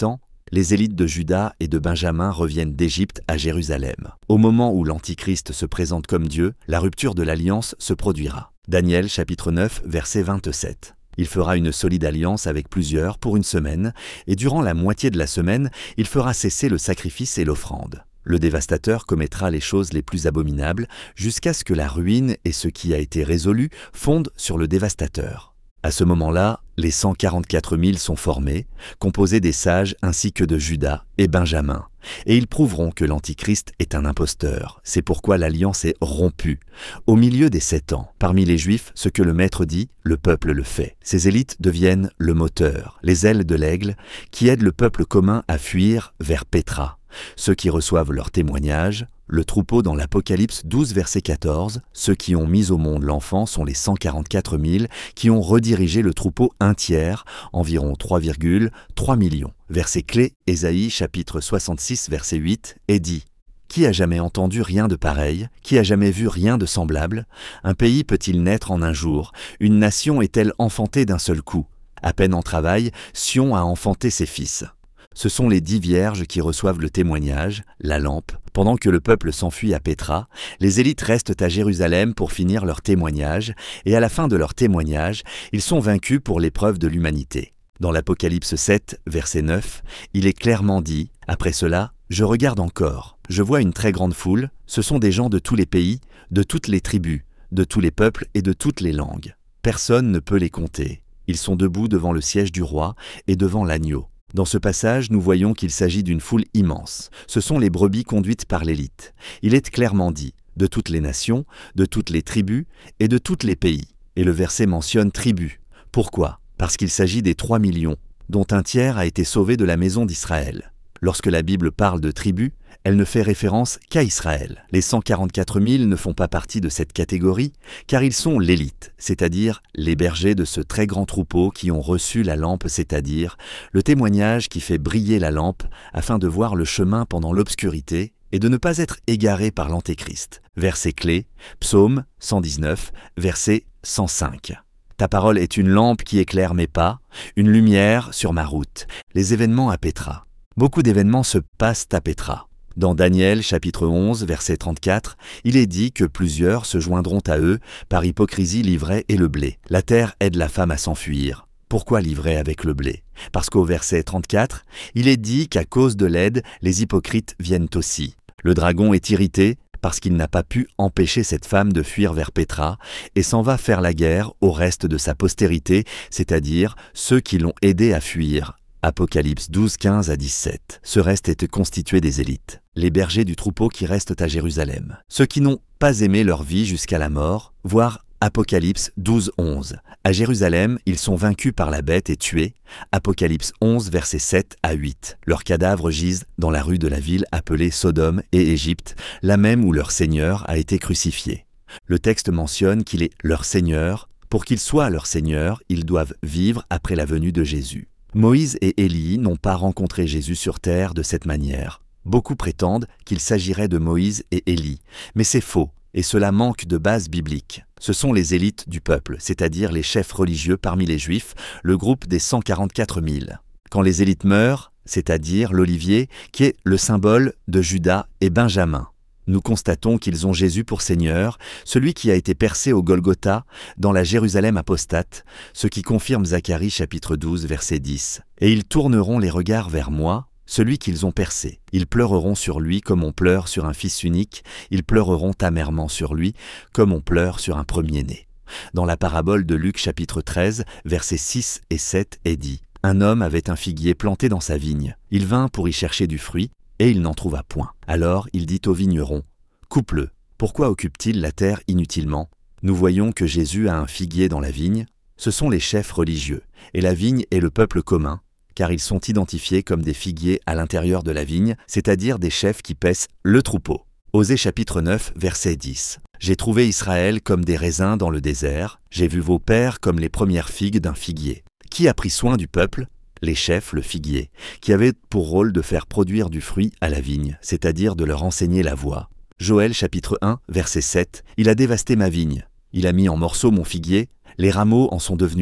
les élites de Juda et de Benjamin reviennent d'Égypte à Jérusalem. Au moment où l'Antichrist se présente comme Dieu, la rupture de l'alliance se produira. Daniel chapitre neuf, verset vingt-sept. Il fera une solide alliance avec plusieurs pour une semaine, et durant la moitié de la semaine, il fera cesser le sacrifice et l'offrande. Le dévastateur commettra les choses les plus abominables jusqu'à ce que la ruine et ce qui a été résolu fondent sur le dévastateur. À ce moment-là, les cent quarante-quatre mille sont formés, composés des sages ainsi que de Juda et Benjamin, et ils prouveront que l'Antichrist est un imposteur. C'est pourquoi l'alliance est rompue. Au milieu des sept ans, parmi les Juifs, ce que le Maître dit, le peuple le fait. Ces élites deviennent le moteur, les ailes de l'aigle, qui aident le peuple commun à fuir vers Pétra. Ceux qui reçoivent leur témoignage, le troupeau dans l'Apocalypse douze, verset quatorze, ceux qui ont mis au monde l'enfant sont les cent quarante-quatre mille qui ont redirigé le troupeau un tiers, environ trois virgule trois millions. Verset clé, Ésaïe chapitre soixante-six, verset huit, est dit « Qui a jamais entendu rien de pareil? Qui a jamais vu rien de semblable? Un pays peut-il naître en un jour? Une nation est-elle enfantée d'un seul coup? À peine en travail, Sion a enfanté ses fils. » Ce sont les dix vierges qui reçoivent le témoignage, la lampe. Pendant que le peuple s'enfuit à Pétra, les élites restent à Jérusalem pour finir leur témoignage, et à la fin de leur témoignage, ils sont vaincus pour l'épreuve de l'humanité. Dans l'Apocalypse sept, verset neuf, il est clairement dit « Après cela, je regarde encore, je vois une très grande foule, ce sont des gens de tous les pays, de toutes les tribus, de tous les peuples et de toutes les langues. Personne ne peut les compter. Ils sont debout devant le siège du roi et devant l'agneau. » Dans ce passage, nous voyons qu'il s'agit d'une foule immense. Ce sont les brebis conduites par l'élite. Il est clairement dit « de toutes les nations, de toutes les tribus et de tous les pays ». Et le verset mentionne « tribus ». Pourquoi ? Parce qu'il s'agit des trois millions, dont un tiers a été sauvé de la maison d'Israël. Lorsque la Bible parle de tribus, elle ne fait référence qu'à Israël. Les cent quarante-quatre mille ne font pas partie de cette catégorie, car ils sont l'élite, c'est-à-dire les bergers de ce très grand troupeau qui ont reçu la lampe, c'est-à-dire le témoignage qui fait briller la lampe afin de voir le chemin pendant l'obscurité et de ne pas être égaré par l'Antéchrist. Verset clé, Psaume cent dix-neuf, verset cent cinq. Ta parole est une lampe qui éclaire mes pas, une lumière sur ma route. Les événements à Pétra. Beaucoup d'événements se passent à Pétra. Dans Daniel chapitre onze, verset trente-quatre, il est dit que plusieurs se joindront à eux par hypocrisie l'ivraie et le blé. La terre aide la femme à s'enfuir. Pourquoi l'ivraie avec le blé? Parce qu'au verset trente-quatre, il est dit qu'à cause de l'aide, les hypocrites viennent aussi. Le dragon est irrité parce qu'il n'a pas pu empêcher cette femme de fuir vers Pétra et s'en va faire la guerre au reste de sa postérité, c'est-à-dire ceux qui l'ont aidé à fuir. Apocalypse douze, quinze à dix-sept. Ce reste est constitué des élites, les bergers du troupeau qui restent à Jérusalem. Ceux qui n'ont pas aimé leur vie jusqu'à la mort, voire Apocalypse douze, onze. À Jérusalem, ils sont vaincus par la bête et tués. Apocalypse onze, versets sept à huit. Leurs cadavres gisent dans la rue de la ville appelée Sodome et Égypte, la même où leur Seigneur a été crucifié. Le texte mentionne qu'il est leur Seigneur. Pour qu'il soit leur Seigneur, ils doivent vivre après la venue de Jésus. Moïse et Élie n'ont pas rencontré Jésus sur terre de cette manière. Beaucoup prétendent qu'il s'agirait de Moïse et Élie, mais c'est faux, et cela manque de base biblique. Ce sont les élites du peuple, c'est-à-dire les chefs religieux parmi les Juifs, le groupe des cent quarante-quatre mille. Quand les élites meurent, c'est-à-dire l'olivier, qui est le symbole de Juda et Benjamin, nous constatons qu'ils ont Jésus pour Seigneur, celui qui a été percé au Golgotha, dans la Jérusalem apostate, ce qui confirme Zacharie chapitre douze, verset dix. « Et ils tourneront les regards vers moi, celui qu'ils ont percé. Ils pleureront sur lui comme on pleure sur un fils unique, ils pleureront amèrement sur lui comme on pleure sur un premier-né. » Dans la parabole de Luc chapitre treize, versets six et sept est dit « Un homme avait un figuier planté dans sa vigne. Il vint pour y chercher du fruit, et il n'en trouva point. Alors il dit au vigneron, « Coupe-le, pourquoi occupe-t-il la terre inutilement ?» Nous voyons que Jésus a un figuier dans la vigne, ce sont les chefs religieux, et la vigne est le peuple commun, car ils sont identifiés comme des figuiers à l'intérieur de la vigne, c'est-à-dire des chefs qui paissent le troupeau. Osée chapitre neuf, verset dix. « J'ai trouvé Israël comme des raisins dans le désert, j'ai vu vos pères comme les premières figues d'un figuier. Qui a pris soin du peuple ? Les chefs, le figuier, qui avaient pour rôle de faire produire du fruit à la vigne, c'est-à-dire de leur enseigner la voie. Joël chapitre un, verset sept, « Il a dévasté ma vigne, il a mis en morceaux mon figuier, les rameaux en sont devenus blancs. »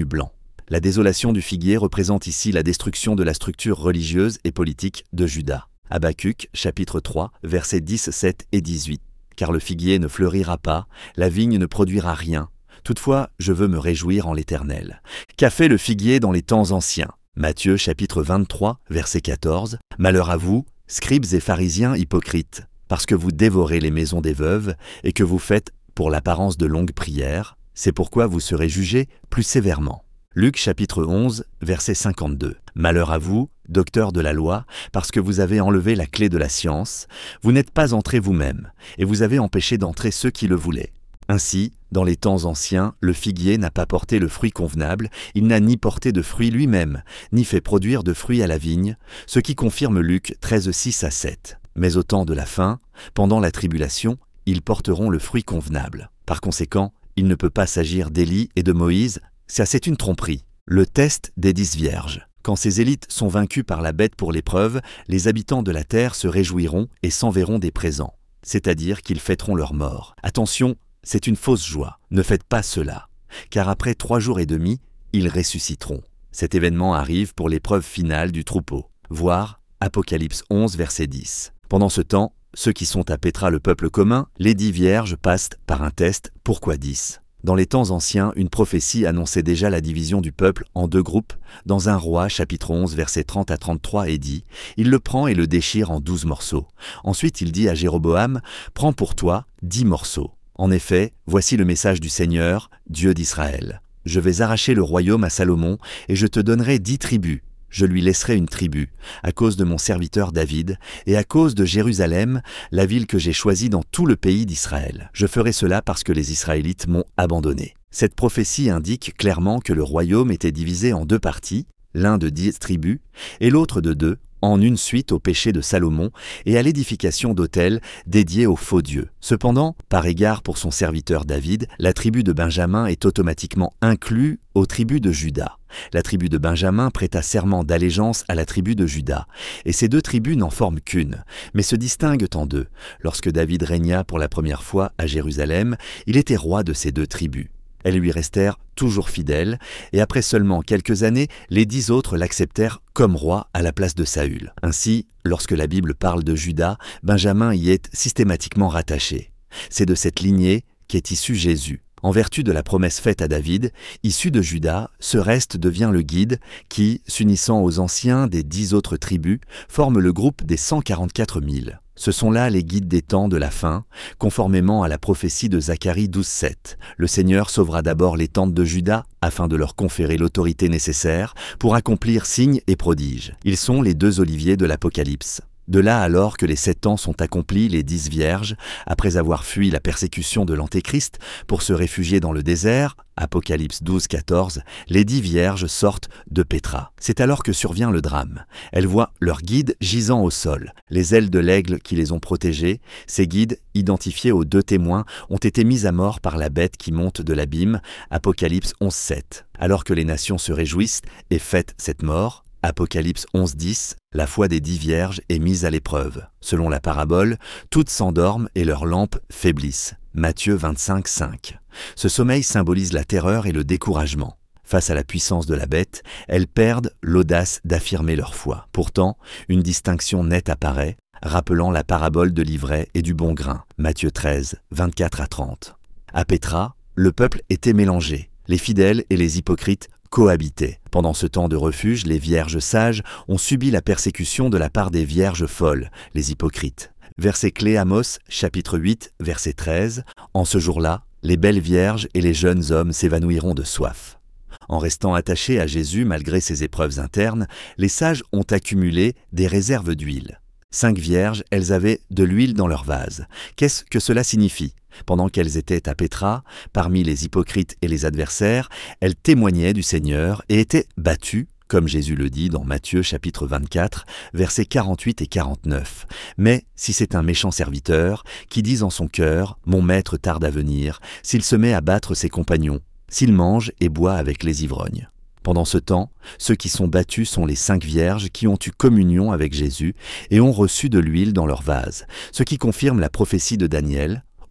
La désolation du figuier représente ici la destruction de la structure religieuse et politique de Juda. Habacuc, chapitre trois, versets dix, sept et dix-huit. Car le figuier ne fleurira pas, la vigne ne produira rien. Toutefois, je veux me réjouir en l'Éternel. Qu'a fait le figuier dans les temps anciens? Matthieu, chapitre vingt-trois, verset quatorze. Malheur à vous, scribes et pharisiens hypocrites, parce que vous dévorez les maisons des veuves et que vous faites, pour l'apparence de longues prières, c'est pourquoi vous serez jugés plus sévèrement. Luc chapitre onze, verset cinquante-deux. Malheur à vous, docteurs de la loi, parce que vous avez enlevé la clé de la science, vous n'êtes pas entrés vous-même, et vous avez empêché d'entrer ceux qui le voulaient. Ainsi, dans les temps anciens, le figuier n'a pas porté le fruit convenable, il n'a ni porté de fruit lui-même, ni fait produire de fruits à la vigne, ce qui confirme Luc treize, six à sept. Mais au temps de la fin, pendant la tribulation, ils porteront le fruit convenable. Par conséquent, il ne peut pas s'agir d'Élie et de Moïse, ça c'est une tromperie. Le test des dix vierges. Quand ces élites sont vaincus par la bête pour l'épreuve, les habitants de la terre se réjouiront et s'enverront des présents, c'est-à-dire qu'ils fêteront leur mort. Attention, c'est une fausse joie, ne faites pas cela, car après trois jours et demi, ils ressusciteront. Cet événement arrive pour l'épreuve finale du troupeau. Voir Apocalypse onze, verset dix. Pendant ce temps, ceux qui sont à Pétra, le peuple commun, les dix vierges passent par un test. Pourquoi dix? Dans les temps anciens, une prophétie annonçait déjà la division du peuple en deux groupes. Dans un roi, chapitre onze, versets trente à trente-trois, est dit « Il le prend et le déchire en douze morceaux. » Ensuite, il dit à Jéroboam « Prends pour toi dix morceaux. » En effet, voici le message du Seigneur, Dieu d'Israël. « Je vais arracher le royaume à Salomon, et je te donnerai dix tribus. Je lui laisserai une tribu, à cause de mon serviteur David, et à cause de Jérusalem, la ville que j'ai choisie dans tout le pays d'Israël. Je ferai cela parce que les Israélites m'ont abandonné. » Cette prophétie indique clairement que le royaume était divisé en deux parties, l'un de dix tribus et l'autre de deux, en une suite au péché de Salomon et à l'édification d'autels dédiés aux faux dieux. Cependant, par égard pour son serviteur David, la tribu de Benjamin est automatiquement inclue aux tribus de Juda. La tribu de Benjamin prêta serment d'allégeance à la tribu de Juda, et ces deux tribus n'en forment qu'une, mais se distinguent en deux. Lorsque David régna pour la première fois à Jérusalem, il était roi de ces deux tribus. Elles lui restèrent toujours fidèles, et après seulement quelques années, les dix autres l'acceptèrent comme roi à la place de Saül. Ainsi, lorsque la Bible parle de Juda, Benjamin y est systématiquement rattaché. C'est de cette lignée qu'est issu Jésus. En vertu de la promesse faite à David, issu de Juda, ce reste devient le guide qui, s'unissant aux anciens des dix autres tribus, forme le groupe des cent quarante-quatre mille. Ce sont là les guides des temps de la fin, conformément à la prophétie de Zacharie douze, sept. Le Seigneur sauvera d'abord les tentes de Juda, afin de leur conférer l'autorité nécessaire pour accomplir signes et prodiges. Ils sont les deux oliviers de l'Apocalypse. De là alors que les sept ans sont accomplis, les dix vierges, après avoir fui la persécution de l'Antéchrist pour se réfugier dans le désert, Apocalypse douze, quatorze, les dix vierges sortent de Pétra. C'est alors que survient le drame. Elles voient leur guide gisant au sol. Les ailes de l'aigle qui les ont protégées, ces guides, identifiés aux deux témoins, ont été mis à mort par la bête qui monte de l'abîme, Apocalypse onze, sept. Alors que les nations se réjouissent et fêtent cette mort, Apocalypse onze, dix, la foi des dix vierges est mise à l'épreuve. Selon la parabole, toutes s'endorment et leurs lampes faiblissent. Matthieu vingt-cinq, cinq. Ce sommeil symbolise la terreur et le découragement. Face à la puissance de la bête, elles perdent l'audace d'affirmer leur foi. Pourtant, une distinction nette apparaît, rappelant la parabole de l'ivraie et du bon grain. Matthieu treize, vingt-quatre à trente. À Pétra, le peuple était mélangé. Les fidèles et les hypocrites cohabitaient. Pendant ce temps de refuge, les vierges sages ont subi la persécution de la part des vierges folles, les hypocrites. Verset clé Amos, chapitre huit, verset treize. En ce jour-là, les belles vierges et les jeunes hommes s'évanouiront de soif. En restant attachés à Jésus malgré ses épreuves internes, les sages ont accumulé des réserves d'huile. Cinq vierges, elles avaient de l'huile dans leur vase. Qu'est-ce que cela signifie ? Pendant qu'elles étaient à Pétra, parmi les hypocrites et les adversaires, elles témoignaient du Seigneur et étaient battues, comme Jésus le dit dans Matthieu chapitre vingt-quatre, versets quarante-huit et quarante-neuf. Mais si c'est un méchant serviteur, qui dit en son cœur « Mon maître tarde à venir », s'il se met à battre ses compagnons, s'il mange et boit avec les ivrognes. Pendant ce temps, ceux qui sont battus sont les cinq vierges qui ont eu communion avec Jésus et ont reçu de l'huile dans leur vase, ce qui confirme la prophétie de Daniel.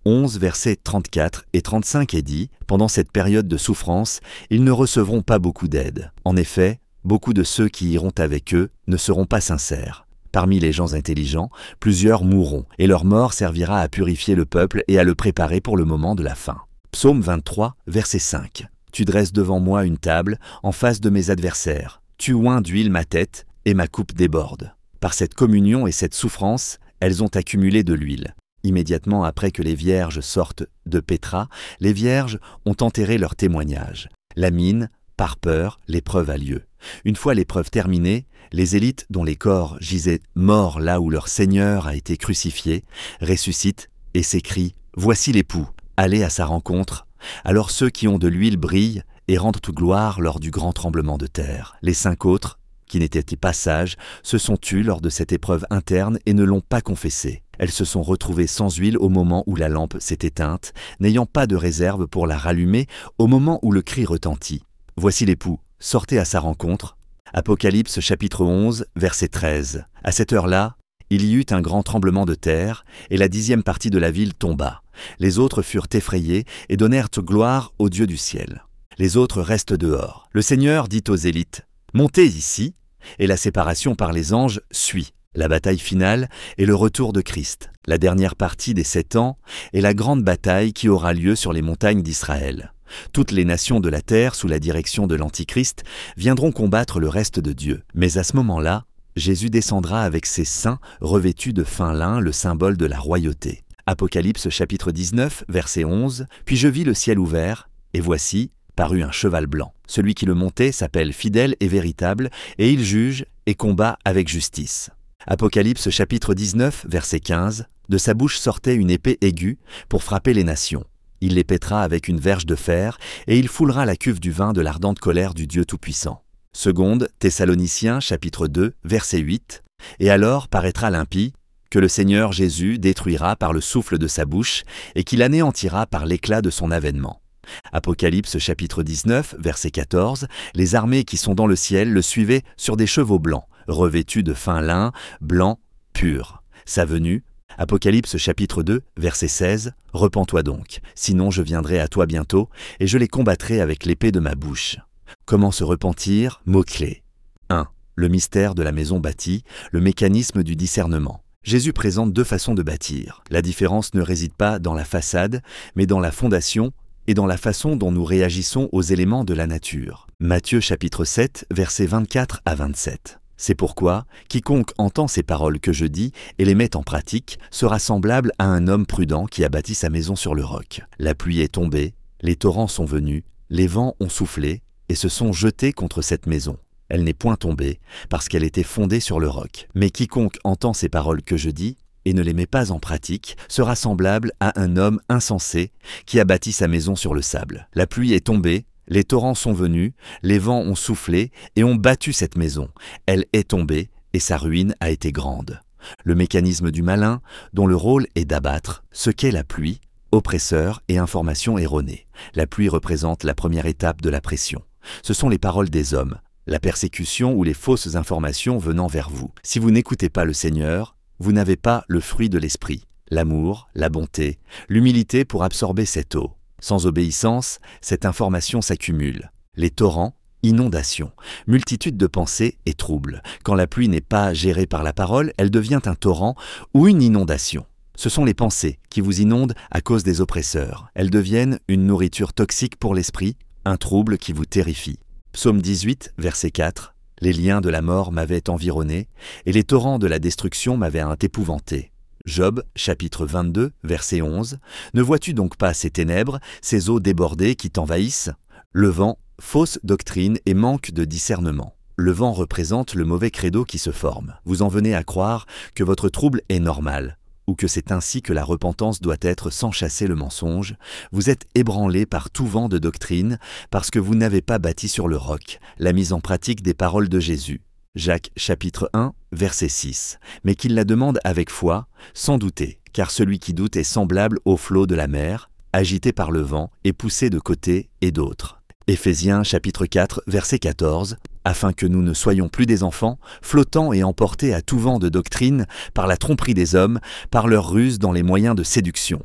onze, versets trente-quatre et trente-cinq est dit « Pendant cette période de souffrance, ils ne recevront pas beaucoup d'aide. En effet, beaucoup de ceux qui iront avec eux ne seront pas sincères. Parmi les gens intelligents, plusieurs mourront, et leur mort servira à purifier le peuple et à le préparer pour le moment de la fin. » Psaume vingt-trois, verset cinq. « Tu dresses devant moi une table, en face de mes adversaires. Tu oins d'huile ma tête, et ma coupe déborde. » Par cette communion et cette souffrance, elles ont accumulé de l'huile. Immédiatement après que les vierges sortent de Pétra, les vierges ont enterré leur témoignage. La mine, par peur, l'épreuve a lieu. Une fois l'épreuve terminée, les Élites dont les corps gisaient morts là où leur Seigneur a été crucifié, ressuscitent et s'écrient « Voici l'époux, allez à sa rencontre ». Alors ceux qui ont de l'huile brillent et rendent gloire lors du grand tremblement de terre. Les cinq autres, qui n'étaient pas sages, se sont tus lors de cette épreuve interne et ne l'ont pas confessé. Elles se sont retrouvées sans huile au moment où la lampe s'est éteinte, n'ayant pas de réserve pour la rallumer au moment où le cri retentit. Voici l'époux, sortez à sa rencontre. Apocalypse chapitre onze, verset treize. À cette heure-là, il y eut un grand tremblement de terre, et la dixième partie de la ville tomba. Les autres furent effrayés et donnèrent gloire au Dieu du ciel. Les autres restent dehors. Le Seigneur dit aux Élites, « Montez ici », et la séparation par les anges suit. La bataille finale est le retour de Christ. La dernière partie des sept ans est la grande bataille qui aura lieu sur les montagnes d'Israël. Toutes les nations de la terre, sous la direction de l'Antichrist, viendront combattre le reste de Dieu. Mais à ce moment-là, Jésus descendra avec ses saints revêtus de fin lin, le symbole de la royauté. Apocalypse chapitre dix-neuf, verset onze. « Puis je vis le ciel ouvert, et voici, parut un cheval blanc. Celui qui le montait s'appelle fidèle et véritable, et il juge et combat avec justice. » Apocalypse chapitre dix-neuf, verset quinze. « De sa bouche sortait une épée aiguë pour frapper les nations. Il les pètera avec une verge de fer, et il foulera la cuve du vin de l'ardente colère du Dieu Tout-Puissant. » Seconde Thessaloniciens chapitre deux, verset huit. « Et alors paraîtra l'impie, que le Seigneur Jésus détruira par le souffle de sa bouche, et qu'il anéantira par l'éclat de son avènement. » Apocalypse chapitre dix-neuf, verset quatorze. « Les armées qui sont dans le ciel le suivaient sur des chevaux blancs, revêtus de fin lin, blanc, pur. Sa venue, Apocalypse chapitre deux, verset seize. « Repens-toi donc, sinon je viendrai à toi bientôt, et je les combattrai avec l'épée de ma bouche. » Comment se repentir? Mots-clés. un. Le mystère de la maison bâtie, le mécanisme du discernement. Jésus présente deux façons de bâtir. La différence ne réside pas dans la façade, mais dans la fondation et dans la façon dont nous réagissons aux éléments de la nature. Matthieu chapitre sept, versets vingt-quatre à vingt-sept. C'est pourquoi, quiconque entend ces paroles que je dis et les met en pratique sera semblable à un homme prudent qui a bâti sa maison sur le roc. La pluie est tombée, les torrents sont venus, les vents ont soufflé et se sont jetés contre cette maison. Elle n'est point tombée, parce qu'elle était fondée sur le roc. Mais quiconque entend ces paroles que je dis et ne les met pas en pratique sera semblable à un homme insensé qui a bâti sa maison sur le sable. La pluie est tombée, les torrents sont venus, les vents ont soufflé et ont battu cette maison. Elle est tombée et sa ruine a été grande. Le mécanisme du malin, dont le rôle est d'abattre ce qu'est la pluie, oppresseur et information erronée. La pluie représente la première étape de la pression. Ce sont les paroles des hommes, la persécution ou les fausses informations venant vers vous. Si vous n'écoutez pas le Seigneur, vous n'avez pas le fruit de l'esprit, l'amour, la bonté, l'humilité pour absorber cette eau. Sans obéissance, cette information s'accumule. Les torrents, inondations, multitude de pensées et troubles. Quand la pluie n'est pas gérée par la parole, elle devient un torrent ou une inondation. Ce sont les pensées qui vous inondent à cause des oppresseurs. Elles deviennent une nourriture toxique pour l'esprit, un trouble qui vous terrifie. Psaume dix-huit, verset quatre. « Les liens de la mort m'avaient environné, et les torrents de la destruction m'avaient épouvanté. » Job, chapitre vingt-deux, verset onze. « Ne vois-tu donc pas ces ténèbres, ces eaux débordées qui t'envahissent? Le vent, fausse doctrine et manque de discernement. » Le vent représente le mauvais credo qui se forme. Vous en venez à croire que votre trouble est normal, ou que c'est ainsi que la repentance doit être sans chasser le mensonge. Vous êtes ébranlé par tout vent de doctrine parce que vous n'avez pas bâti sur le roc la mise en pratique des paroles de Jésus. Jacques chapitre un, verset six. Mais qu'il la demande avec foi, sans douter, car celui qui doute est semblable au flot de la mer, agité par le vent et poussé de côté et d'autre. Éphésiens chapitre quatre, verset quatorze. Afin que nous ne soyons plus des enfants, flottant et emportés à tout vent de doctrine par la tromperie des hommes, par leurs ruses dans les moyens de séduction.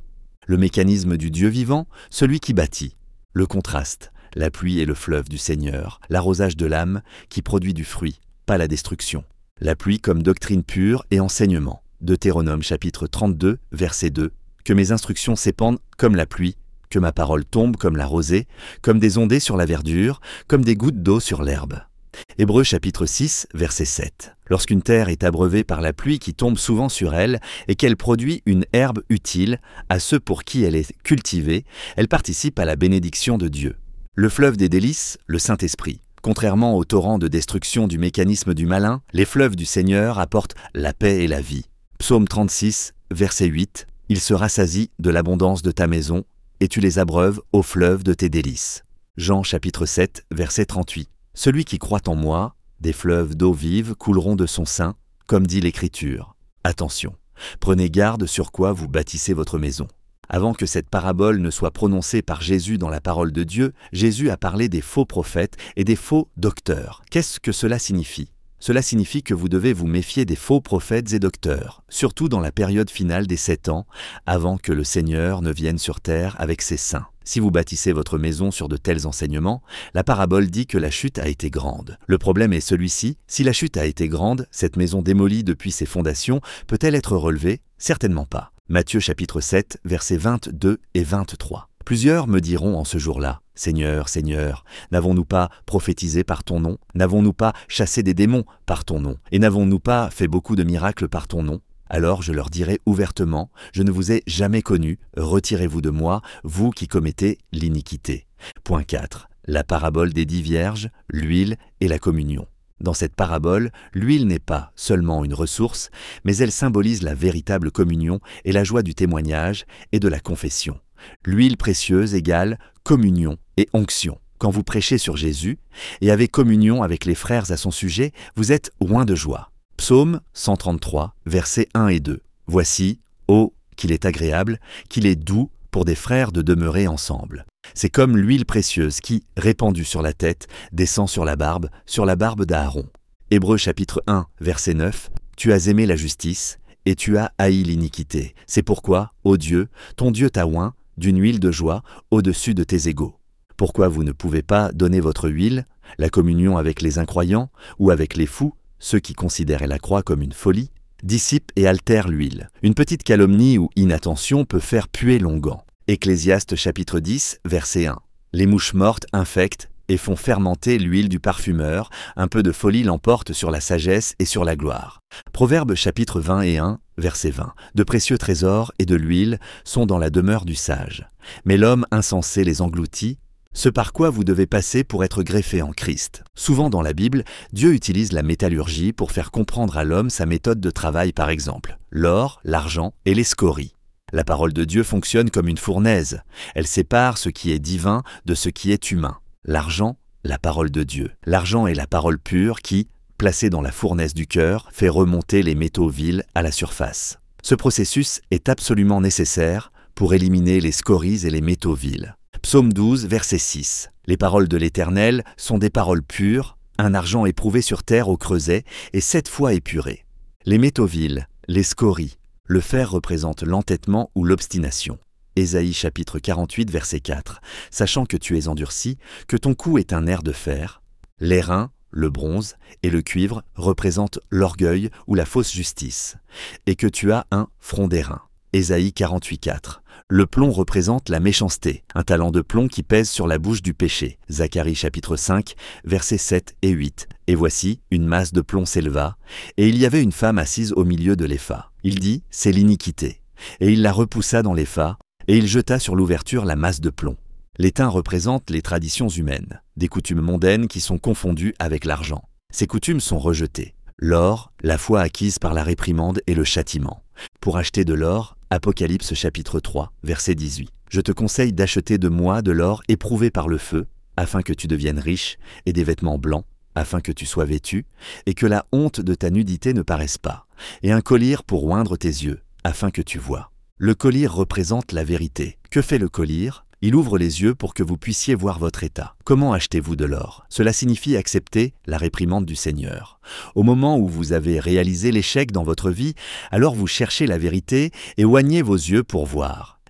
Le mécanisme du Dieu vivant, celui qui bâtit. Le contraste, la pluie et le fleuve du Seigneur, l'arrosage de l'âme qui produit du fruit, pas la destruction. La pluie comme doctrine pure et enseignement. Deutéronome chapitre trente-deux, verset deux. Que mes instructions s'épandent comme la pluie, que ma parole tombe comme la rosée, comme des ondées sur la verdure, comme des gouttes d'eau sur l'herbe. Hébreux chapitre six, verset sept. Lorsqu'une terre est abreuvée par la pluie qui tombe souvent sur elle et qu'elle produit une herbe utile à ceux pour qui elle est cultivée, elle participe à la bénédiction de Dieu. Le fleuve des délices, le Saint-Esprit. Contrairement au torrent de destruction du mécanisme du malin, les fleuves du Seigneur apportent la paix et la vie. Psaume trente-six, verset huit. Il se rassasie de l'abondance de ta maison, et tu les abreuves au fleuve de tes délices. Jean chapitre sept, verset trente-huit. Celui qui croit en moi, des fleuves d'eau vive couleront de son sein, comme dit l'Écriture. Attention, prenez garde sur quoi vous bâtissez votre maison. Avant que cette parabole ne soit prononcée par Jésus dans la parole de Dieu, Jésus a parlé des faux prophètes et des faux docteurs. Qu'est-ce que cela signifie ? Cela signifie que vous devez vous méfier des faux prophètes et docteurs, surtout dans la période finale des sept ans, avant que le Seigneur ne vienne sur terre avec ses saints. Si vous bâtissez votre maison sur de tels enseignements, la parabole dit que la chute a été grande. Le problème est celui-ci, si la chute a été grande, cette maison démolie depuis ses fondations peut-elle être relevée ? Certainement pas. Matthieu chapitre sept, versets vingt-deux et vingt-trois. Plusieurs me diront en ce jour-là, « Seigneur, Seigneur, n'avons-nous pas prophétisé par ton nom? N'avons-nous pas chassé des démons par ton nom? Et n'avons-nous pas fait beaucoup de miracles par ton nom ?» Alors je leur dirai ouvertement, « Je ne vous ai jamais connu, retirez-vous de moi, vous qui commettez l'iniquité. » Point quatre. La parabole des dix vierges, l'huile et la communion. Dans cette parabole, l'huile n'est pas seulement une ressource, mais elle symbolise la véritable communion et la joie du témoignage et de la confession. L'huile précieuse égale communion et onction. Quand vous prêchez sur Jésus et avez communion avec les frères à son sujet, vous êtes oint de joie. Psaume cent trente-trois, versets un et deux. Voici, ô, qu'il est agréable, qu'il est doux pour des frères de demeurer ensemble. C'est comme l'huile précieuse qui, répandue sur la tête, descend sur la barbe, sur la barbe d'Aaron. Hébreux chapitre un, verset neuf. Tu as aimé la justice et tu as haï l'iniquité. C'est pourquoi, ô Dieu, ton Dieu t'a oint d'une huile de joie au-dessus de tes égaux. Pourquoi vous ne pouvez pas donner votre huile, la communion avec les incroyants ou avec les fous, ceux qui considèrent la croix comme une folie, dissipe et altère l'huile. Une petite calomnie ou inattention peut faire puer l'onguent. Ecclésiaste chapitre dix, verset un. Les mouches mortes infectent et font fermenter l'huile du parfumeur, un peu de folie l'emporte sur la sagesse et sur la gloire. Proverbe chapitre vingt et un, verset vingt. De précieux trésors et de l'huile sont dans la demeure du sage. Mais l'homme insensé les engloutit, ce par quoi vous devez passer pour être greffé en Christ. Souvent dans la Bible, Dieu utilise la métallurgie pour faire comprendre à l'homme sa méthode de travail par exemple, l'or, l'argent et les scories. La parole de Dieu fonctionne comme une fournaise. Elle sépare ce qui est divin de ce qui est humain. L'argent, la parole de Dieu. L'argent est la parole pure qui, placée dans la fournaise du cœur, fait remonter les métaux vils à la surface. Ce processus est absolument nécessaire pour éliminer les scories et les métaux vils. Psaume douze, verset six. Les paroles de l'Éternel sont des paroles pures, un argent éprouvé sur terre au creuset et sept fois épuré. Les métaux vils, les scories, le fer représente l'entêtement ou l'obstination. Ésaïe chapitre quarante-huit, verset quatre. Sachant que tu es endurci, que ton cou est un nerf de fer. L'airain, le bronze, et le cuivre représentent l'orgueil ou la fausse justice, et que tu as un front d'airain. Ésaïe quarante-huit, quatre. Le plomb représente la méchanceté, un talent de plomb qui pèse sur la bouche du péché. Zacharie chapitre cinq, versets sept et huit. Et voici, une masse de plomb s'éleva, et il y avait une femme assise au milieu de l'épha. Il dit, c'est l'iniquité. Et il la repoussa dans l'épha, et il jeta sur l'ouverture la masse de plomb. L'étain représente les traditions humaines, des coutumes mondaines qui sont confondues avec l'argent. Ces coutumes sont rejetées. L'or, la foi acquise par la réprimande et le châtiment. Pour acheter de l'or, Apocalypse chapitre trois, verset dix-huit. Je te conseille d'acheter de moi de l'or éprouvé par le feu, afin que tu deviennes riche, et des vêtements blancs, afin que tu sois vêtu, et que la honte de ta nudité ne paraisse pas, et un collier pour oindre tes yeux, afin que tu vois. Le collier représente la vérité. Que fait le collier ? Il ouvre les yeux pour que vous puissiez voir votre état. Comment achetez-vous de l'or ? Cela signifie accepter la réprimande du Seigneur. Au moment où vous avez réalisé l'échec dans votre vie, alors vous cherchez la vérité et oignez vos yeux pour voir.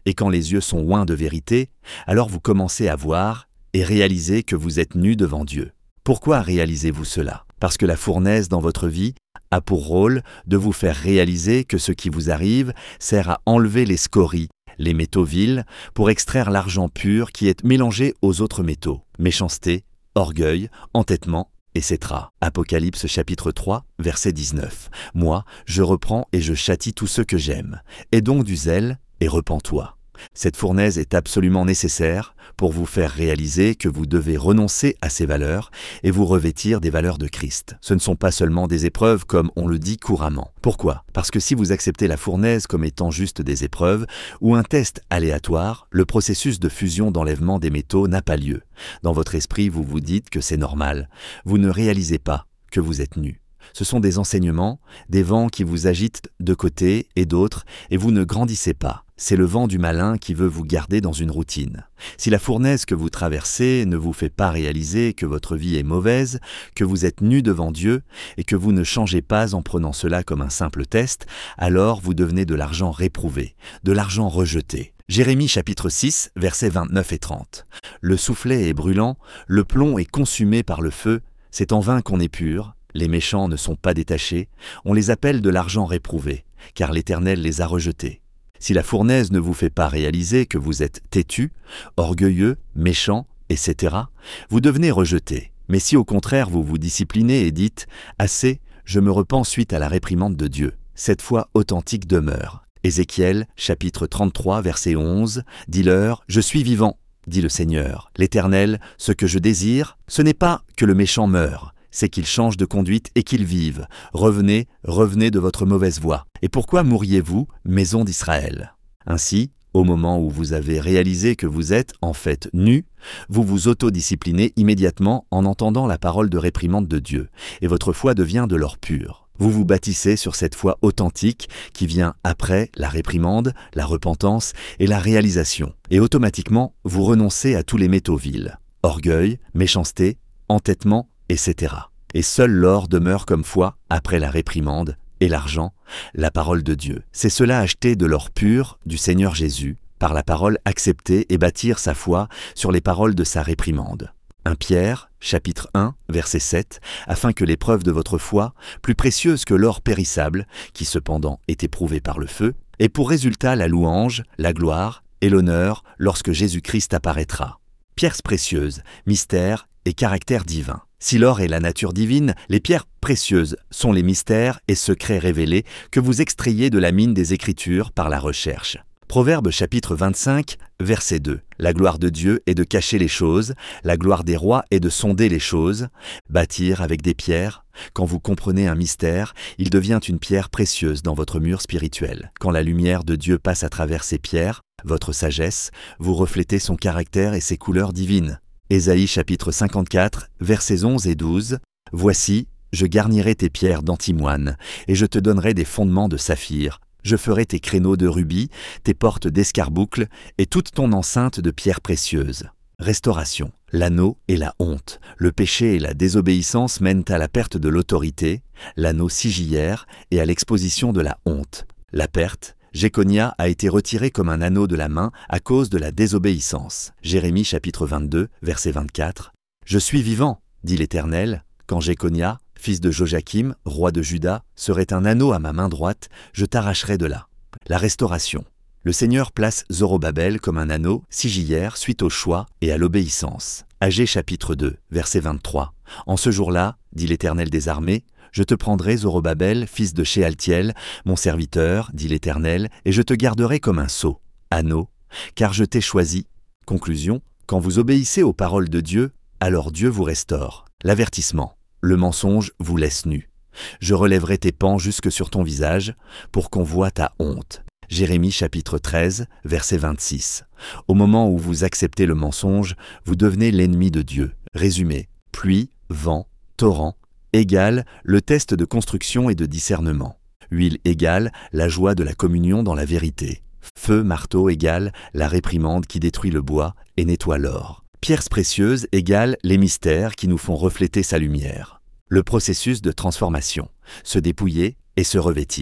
Et quand les yeux sont oints de vérité, alors vous commencez à voir et réaliser que vous êtes nus devant Dieu. Pourquoi réalisez-vous cela? Parce que la fournaise dans votre vie a pour rôle de vous faire réaliser que ce qui vous arrive sert à enlever les scories, les métaux vils, pour extraire l'argent pur qui est mélangé aux autres métaux, méchanceté, orgueil, entêtement, et cetera. Apocalypse chapitre trois, verset dix-neuf. Moi, je reprends et je châtie tous ceux que j'aime. Aie donc du zèle et repens-toi. Cette fournaise est absolument nécessaire pour vous faire réaliser que vous devez renoncer à ces valeurs et vous revêtir des valeurs de Christ. Ce ne sont pas seulement des épreuves comme on le dit couramment. Pourquoi? Parce que si vous acceptez la fournaise comme étant juste des épreuves ou un test aléatoire, le processus de fusion d'enlèvement des métaux n'a pas lieu. Dans votre esprit, vous vous dites que c'est normal. Vous ne réalisez pas que vous êtes nus. Ce sont des enseignements, des vents qui vous agitent de côté et d'autre, et vous ne grandissez pas. C'est le vent du malin qui veut vous garder dans une routine. Si la fournaise que vous traversez ne vous fait pas réaliser que votre vie est mauvaise, que vous êtes nu devant Dieu, et que vous ne changez pas en prenant cela comme un simple test, alors vous devenez de l'argent réprouvé, de l'argent rejeté. Jérémie chapitre six, versets vingt-neuf et trente. Le soufflet est brûlant, le plomb est consumé par le feu, c'est en vain qu'on est pur. Les méchants ne sont pas détachés, on les appelle de l'argent réprouvé, car l'Éternel les a rejetés. Si la fournaise ne vous fait pas réaliser que vous êtes têtu, orgueilleux, méchant, et cetera, vous devenez rejeté. Mais si au contraire vous vous disciplinez et dites « Assez, je me repens suite à la réprimande de Dieu », cette foi authentique demeure. Ézéchiel, chapitre trente-trois, verset onze, « Dis-leur, je suis vivant, dit le Seigneur. L'Éternel, ce que je désire, ce n'est pas que le méchant meure, c'est qu'il change de conduite et qu'il vive. Revenez, revenez de votre mauvaise voie. Et pourquoi mourriez-vous, maison d'Israël? Ainsi, au moment où vous avez réalisé que vous êtes, en fait, nus, vous vous autodisciplinez immédiatement en entendant la parole de réprimande de Dieu, et votre foi devient de l'or pur. Vous vous bâtissez sur cette foi authentique qui vient après la réprimande, la repentance et la réalisation. Et automatiquement, vous renoncez à tous les métaux vils, orgueil, méchanceté, entêtement, et cetera. Et seul l'or demeure comme foi après la réprimande et l'argent, la parole de Dieu. C'est cela acheter de l'or pur du Seigneur Jésus, par la parole accepter et bâtir sa foi sur les paroles de sa réprimande. un Pierre, chapitre un, verset sept, afin que l'épreuve de votre foi, plus précieuse que l'or périssable, qui cependant est éprouvé par le feu, ait pour résultat la louange, la gloire et l'honneur lorsque Jésus-Christ apparaîtra. Pierres précieuses, mystères et caractère divin. Si l'or est la nature divine, les pierres précieuses sont les mystères et secrets révélés que vous extrayez de la mine des Écritures par la recherche. Proverbe chapitre vingt-cinq, verset deux. La gloire de Dieu est de cacher les choses, la gloire des rois est de sonder les choses, bâtir avec des pierres. Quand vous comprenez un mystère, il devient une pierre précieuse dans votre mur spirituel. Quand la lumière de Dieu passe à travers ces pierres, votre sagesse, vous reflétez son caractère et ses couleurs divines. Ésaïe chapitre cinquante-quatre, versets onze et douze. Voici, je garnirai tes pierres d'antimoine, et je te donnerai des fondements de saphir. Je ferai tes créneaux de rubis, tes portes d'escarboucles, et toute ton enceinte de pierres précieuses. Restauration. L'anneau et la honte. Le péché et la désobéissance mènent à la perte de l'autorité, l'anneau sigillaire et à l'exposition de la honte. La perte, Jéconia a été retiré comme un anneau de la main à cause de la désobéissance. Jérémie chapitre vingt-deux, verset vingt-quatre. « Je suis vivant, dit l'Éternel, quand Jéconia, fils de Joachim, roi de Juda, serait un anneau à ma main droite, je t'arracherai de là. » La restauration. Le Seigneur place Zorobabel comme un anneau sigillaire suite au choix et à l'obéissance. Agée chapitre deux, verset vingt-trois. « En ce jour-là, dit l'Éternel des armées, je te prendrai, Zorobabel, fils de Shealtiel, mon serviteur, dit l'Éternel, et je te garderai comme un sceau, anneau, car je t'ai choisi. » Conclusion, quand vous obéissez aux paroles de Dieu, alors Dieu vous restaure. L'avertissement, le mensonge vous laisse nu. Je relèverai tes pans jusque sur ton visage, pour qu'on voie ta honte. Jérémie chapitre treize, verset vingt-six. Au moment où vous acceptez le mensonge, vous devenez l'ennemi de Dieu. Résumé, pluie, vent, torrent, égale le test de construction et de discernement. Huile égale la joie de la communion dans la vérité. Feu, marteau égale la réprimande qui détruit le bois et nettoie l'or. Pierres précieuses égale les mystères qui nous font refléter sa lumière. Le processus de transformation, se dépouiller et se revêtir.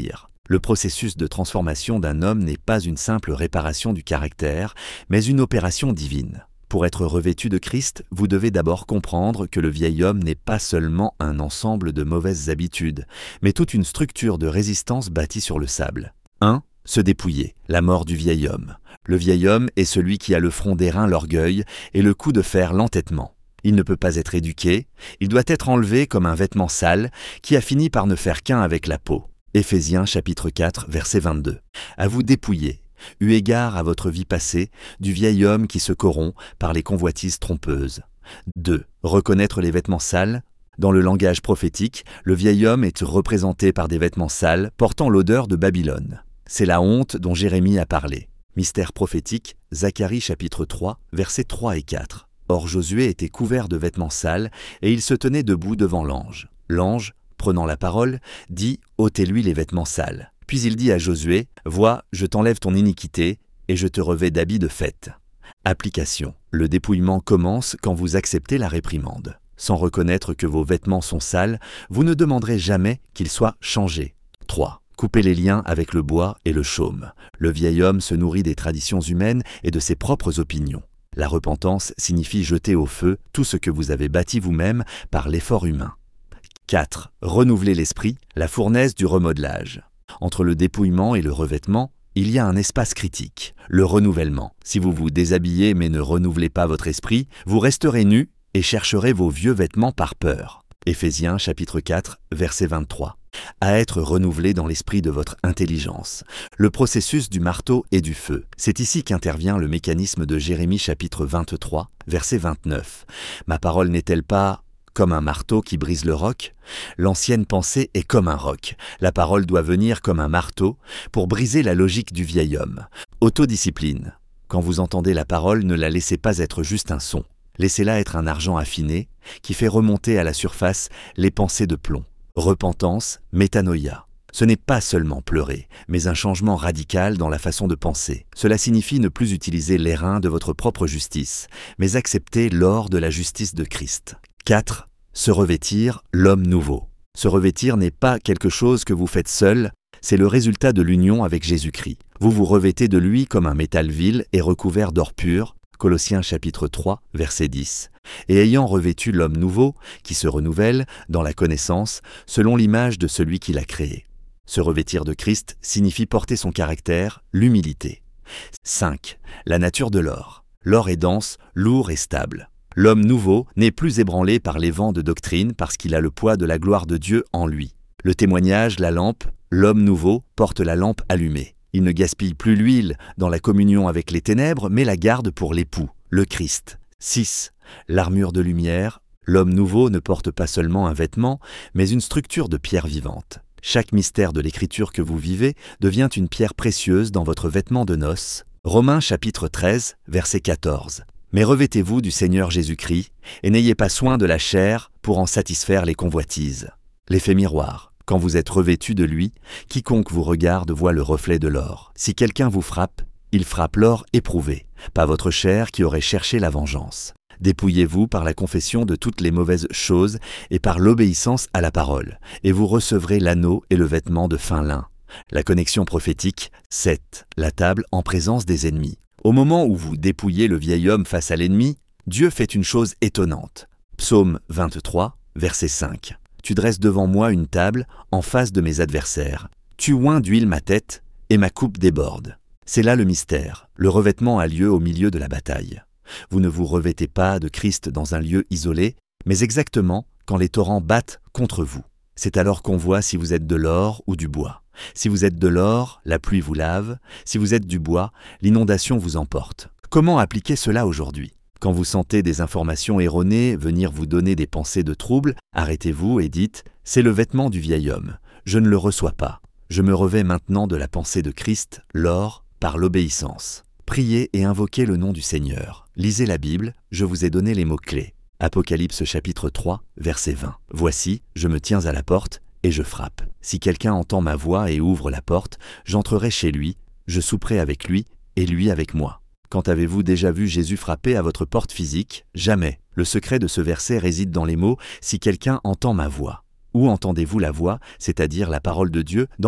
Le processus de transformation d'un homme n'est pas une simple réparation du caractère, mais une opération divine. Pour être revêtu de Christ, vous devez d'abord comprendre que le vieil homme n'est pas seulement un ensemble de mauvaises habitudes, mais toute une structure de résistance bâtie sur le sable. un. Se dépouiller, la mort du vieil homme. Le vieil homme est celui qui a le front d'airain l'orgueil et le cou de fer l'entêtement. Il ne peut pas être éduqué, il doit être enlevé comme un vêtement sale qui a fini par ne faire qu'un avec la peau. Éphésiens chapitre quatre, verset vingt-deux. À vous dépouiller, eu égard à votre vie passée, du vieil homme qui se corrompt par les convoitises trompeuses. deux. Reconnaître les vêtements sales. Dans le langage prophétique, le vieil homme est représenté par des vêtements sales portant l'odeur de Babylone. C'est la honte dont Jérémie a parlé. Mystère prophétique, Zacharie chapitre trois, versets trois et quatre. Or Josué était couvert de vêtements sales, et il se tenait debout devant l'ange. L'ange, prenant la parole, dit « ôtez-lui les vêtements sales ». Puis il dit à Josué « Vois, je t'enlève ton iniquité, et je te revêts d'habits de fête ». Application. Le dépouillement commence quand vous acceptez la réprimande. Sans reconnaître que vos vêtements sont sales, vous ne demanderez jamais qu'ils soient changés. trois. Coupez les liens avec le bois et le chaume. Le vieil homme se nourrit des traditions humaines et de ses propres opinions. La repentance signifie jeter au feu tout ce que vous avez bâti vous-même par l'effort humain. quatre. Renouveler l'esprit, la fournaise du remodelage. Entre le dépouillement et le revêtement, il y a un espace critique, le renouvellement. Si vous vous déshabillez mais ne renouvelez pas votre esprit, vous resterez nu et chercherez vos vieux vêtements par peur. Éphésiens chapitre quatre, verset vingt-trois. À être renouvelé dans l'esprit de votre intelligence. Le processus du marteau et du feu. C'est ici qu'intervient le mécanisme de Jérémie chapitre vingt-trois, verset vingt-neuf. Ma parole n'est-elle pas comme un marteau qui brise le roc? L'ancienne pensée est comme un roc. La parole doit venir comme un marteau pour briser la logique du vieil homme. Autodiscipline. Quand vous entendez la parole, ne la laissez pas être juste un son. Laissez-la être un argent affiné qui fait remonter à la surface les pensées de plomb. Repentance, métanoïa. Ce n'est pas seulement pleurer, mais un changement radical dans la façon de penser. Cela signifie ne plus utiliser l'airain de votre propre justice, mais accepter l'or de la justice de Christ. quatre. Se revêtir, l'homme nouveau. Se revêtir n'est pas quelque chose que vous faites seul, c'est le résultat de l'union avec Jésus-Christ. Vous vous revêtez de lui comme un métal vil et recouvert d'or pur, Colossiens chapitre trois, verset dix. Et ayant revêtu l'homme nouveau, qui se renouvelle dans la connaissance, selon l'image de celui qui l'a créé. Se revêtir de Christ signifie porter son caractère, l'humilité. cinq. La nature de l'or. L'or est dense, lourd et stable. L'homme nouveau n'est plus ébranlé par les vents de doctrine parce qu'il a le poids de la gloire de Dieu en lui. Le témoignage, la lampe, l'homme nouveau porte la lampe allumée. Il ne gaspille plus l'huile dans la communion avec les ténèbres, mais la garde pour l'époux, le Christ. six. L'armure de lumière. L'homme nouveau ne porte pas seulement un vêtement, mais une structure de pierre vivante. Chaque mystère de l'écriture que vous vivez devient une pierre précieuse dans votre vêtement de noces. Romains chapitre treize, verset quatorze. Mais revêtez-vous du Seigneur Jésus-Christ, et n'ayez pas soin de la chair pour en satisfaire les convoitises. L'effet miroir. Quand vous êtes revêtu de lui, quiconque vous regarde voit le reflet de l'or. Si quelqu'un vous frappe, il frappe l'or éprouvé, pas votre chair qui aurait cherché la vengeance. Dépouillez-vous par la confession de toutes les mauvaises choses et par l'obéissance à la parole, et vous recevrez l'anneau et le vêtement de fin lin. La connexion prophétique, sept. La table en présence des ennemis. Au moment où vous dépouillez le vieil homme face à l'ennemi, Dieu fait une chose étonnante. Psaume vingt-trois, verset cinq. Tu dresses devant moi une table en face de mes adversaires. Tu oins d'huile ma tête et ma coupe déborde. C'est là le mystère. Le revêtement a lieu au milieu de la bataille. Vous ne vous revêtez pas de Christ dans un lieu isolé, mais exactement quand les torrents battent contre vous. C'est alors qu'on voit si vous êtes de l'or ou du bois. Si vous êtes de l'or, la pluie vous lave. Si vous êtes du bois, l'inondation vous emporte. Comment appliquer cela aujourd'hui ? Quand vous sentez des informations erronées venir vous donner des pensées de trouble, arrêtez-vous et dites « C'est le vêtement du vieil homme. Je ne le reçois pas. Je me revêts maintenant de la pensée de Christ, l'or, par l'obéissance. » Priez et invoquez le nom du Seigneur. Lisez la Bible, je vous ai donné les mots-clés. Apocalypse chapitre trois, verset vingt. « Voici, je me tiens à la porte et je frappe. Si quelqu'un entend ma voix et ouvre la porte, j'entrerai chez lui, je souperai avec lui et lui avec moi. » Quand avez-vous déjà vu Jésus frapper à votre porte physique ? Jamais. Le secret de ce verset réside dans les mots « si quelqu'un entend ma voix ». Où entendez-vous la voix, c'est-à-dire la parole de Dieu, dans la Bible ?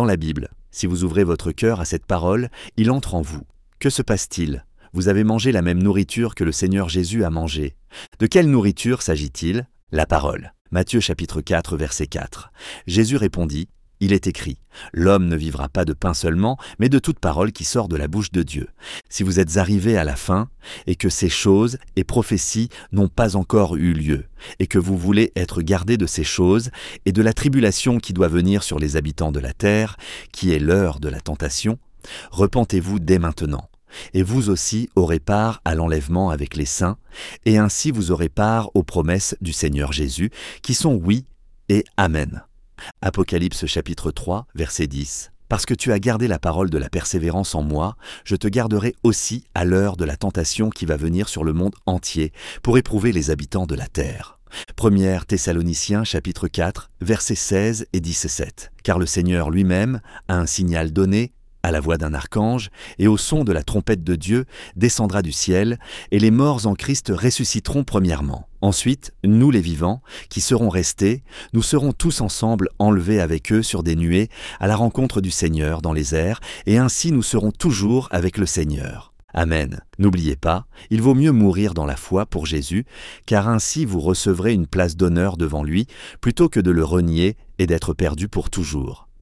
Si vous ouvrez votre cœur à cette parole, il entre en vous. Que se passe-t-il? Vous avez mangé la même nourriture que le Seigneur Jésus a mangé. De quelle nourriture s'agit-il? La parole. Matthieu chapitre quatre, verset quatre. Jésus répondit, « Il est écrit, l'homme ne vivra pas de pain seulement, mais de toute parole qui sort de la bouche de Dieu. » Si vous êtes arrivés à la fin, et que ces choses et prophéties n'ont pas encore eu lieu, et que vous voulez être gardés de ces choses, et de la tribulation qui doit venir sur les habitants de la terre, qui est l'heure de la tentation, repentez-vous dès maintenant. Et vous aussi aurez part à l'enlèvement avec les saints, et ainsi vous aurez part aux promesses du Seigneur Jésus, qui sont oui et amen. Apocalypse chapitre trois, verset dix. Parce que tu as gardé la parole de la persévérance en moi, je te garderai aussi à l'heure de la tentation qui va venir sur le monde entier, pour éprouver les habitants de la terre. Première Thessaloniciens chapitre quatre, versets seize et dix-sept. Car le Seigneur lui-même a un signal donné, à la voix d'un archange, et au son de la trompette de Dieu, descendra du ciel, et les morts en Christ ressusciteront premièrement. Ensuite, nous les vivants, qui serons restés, nous serons tous ensemble enlevés avec eux sur des nuées, à la rencontre du Seigneur dans les airs, et ainsi nous serons toujours avec le Seigneur. Amen. N'oubliez pas, il vaut mieux mourir dans la foi pour Jésus, car ainsi vous recevrez une place d'honneur devant lui, plutôt que de le renier et d'être perdu pour toujours.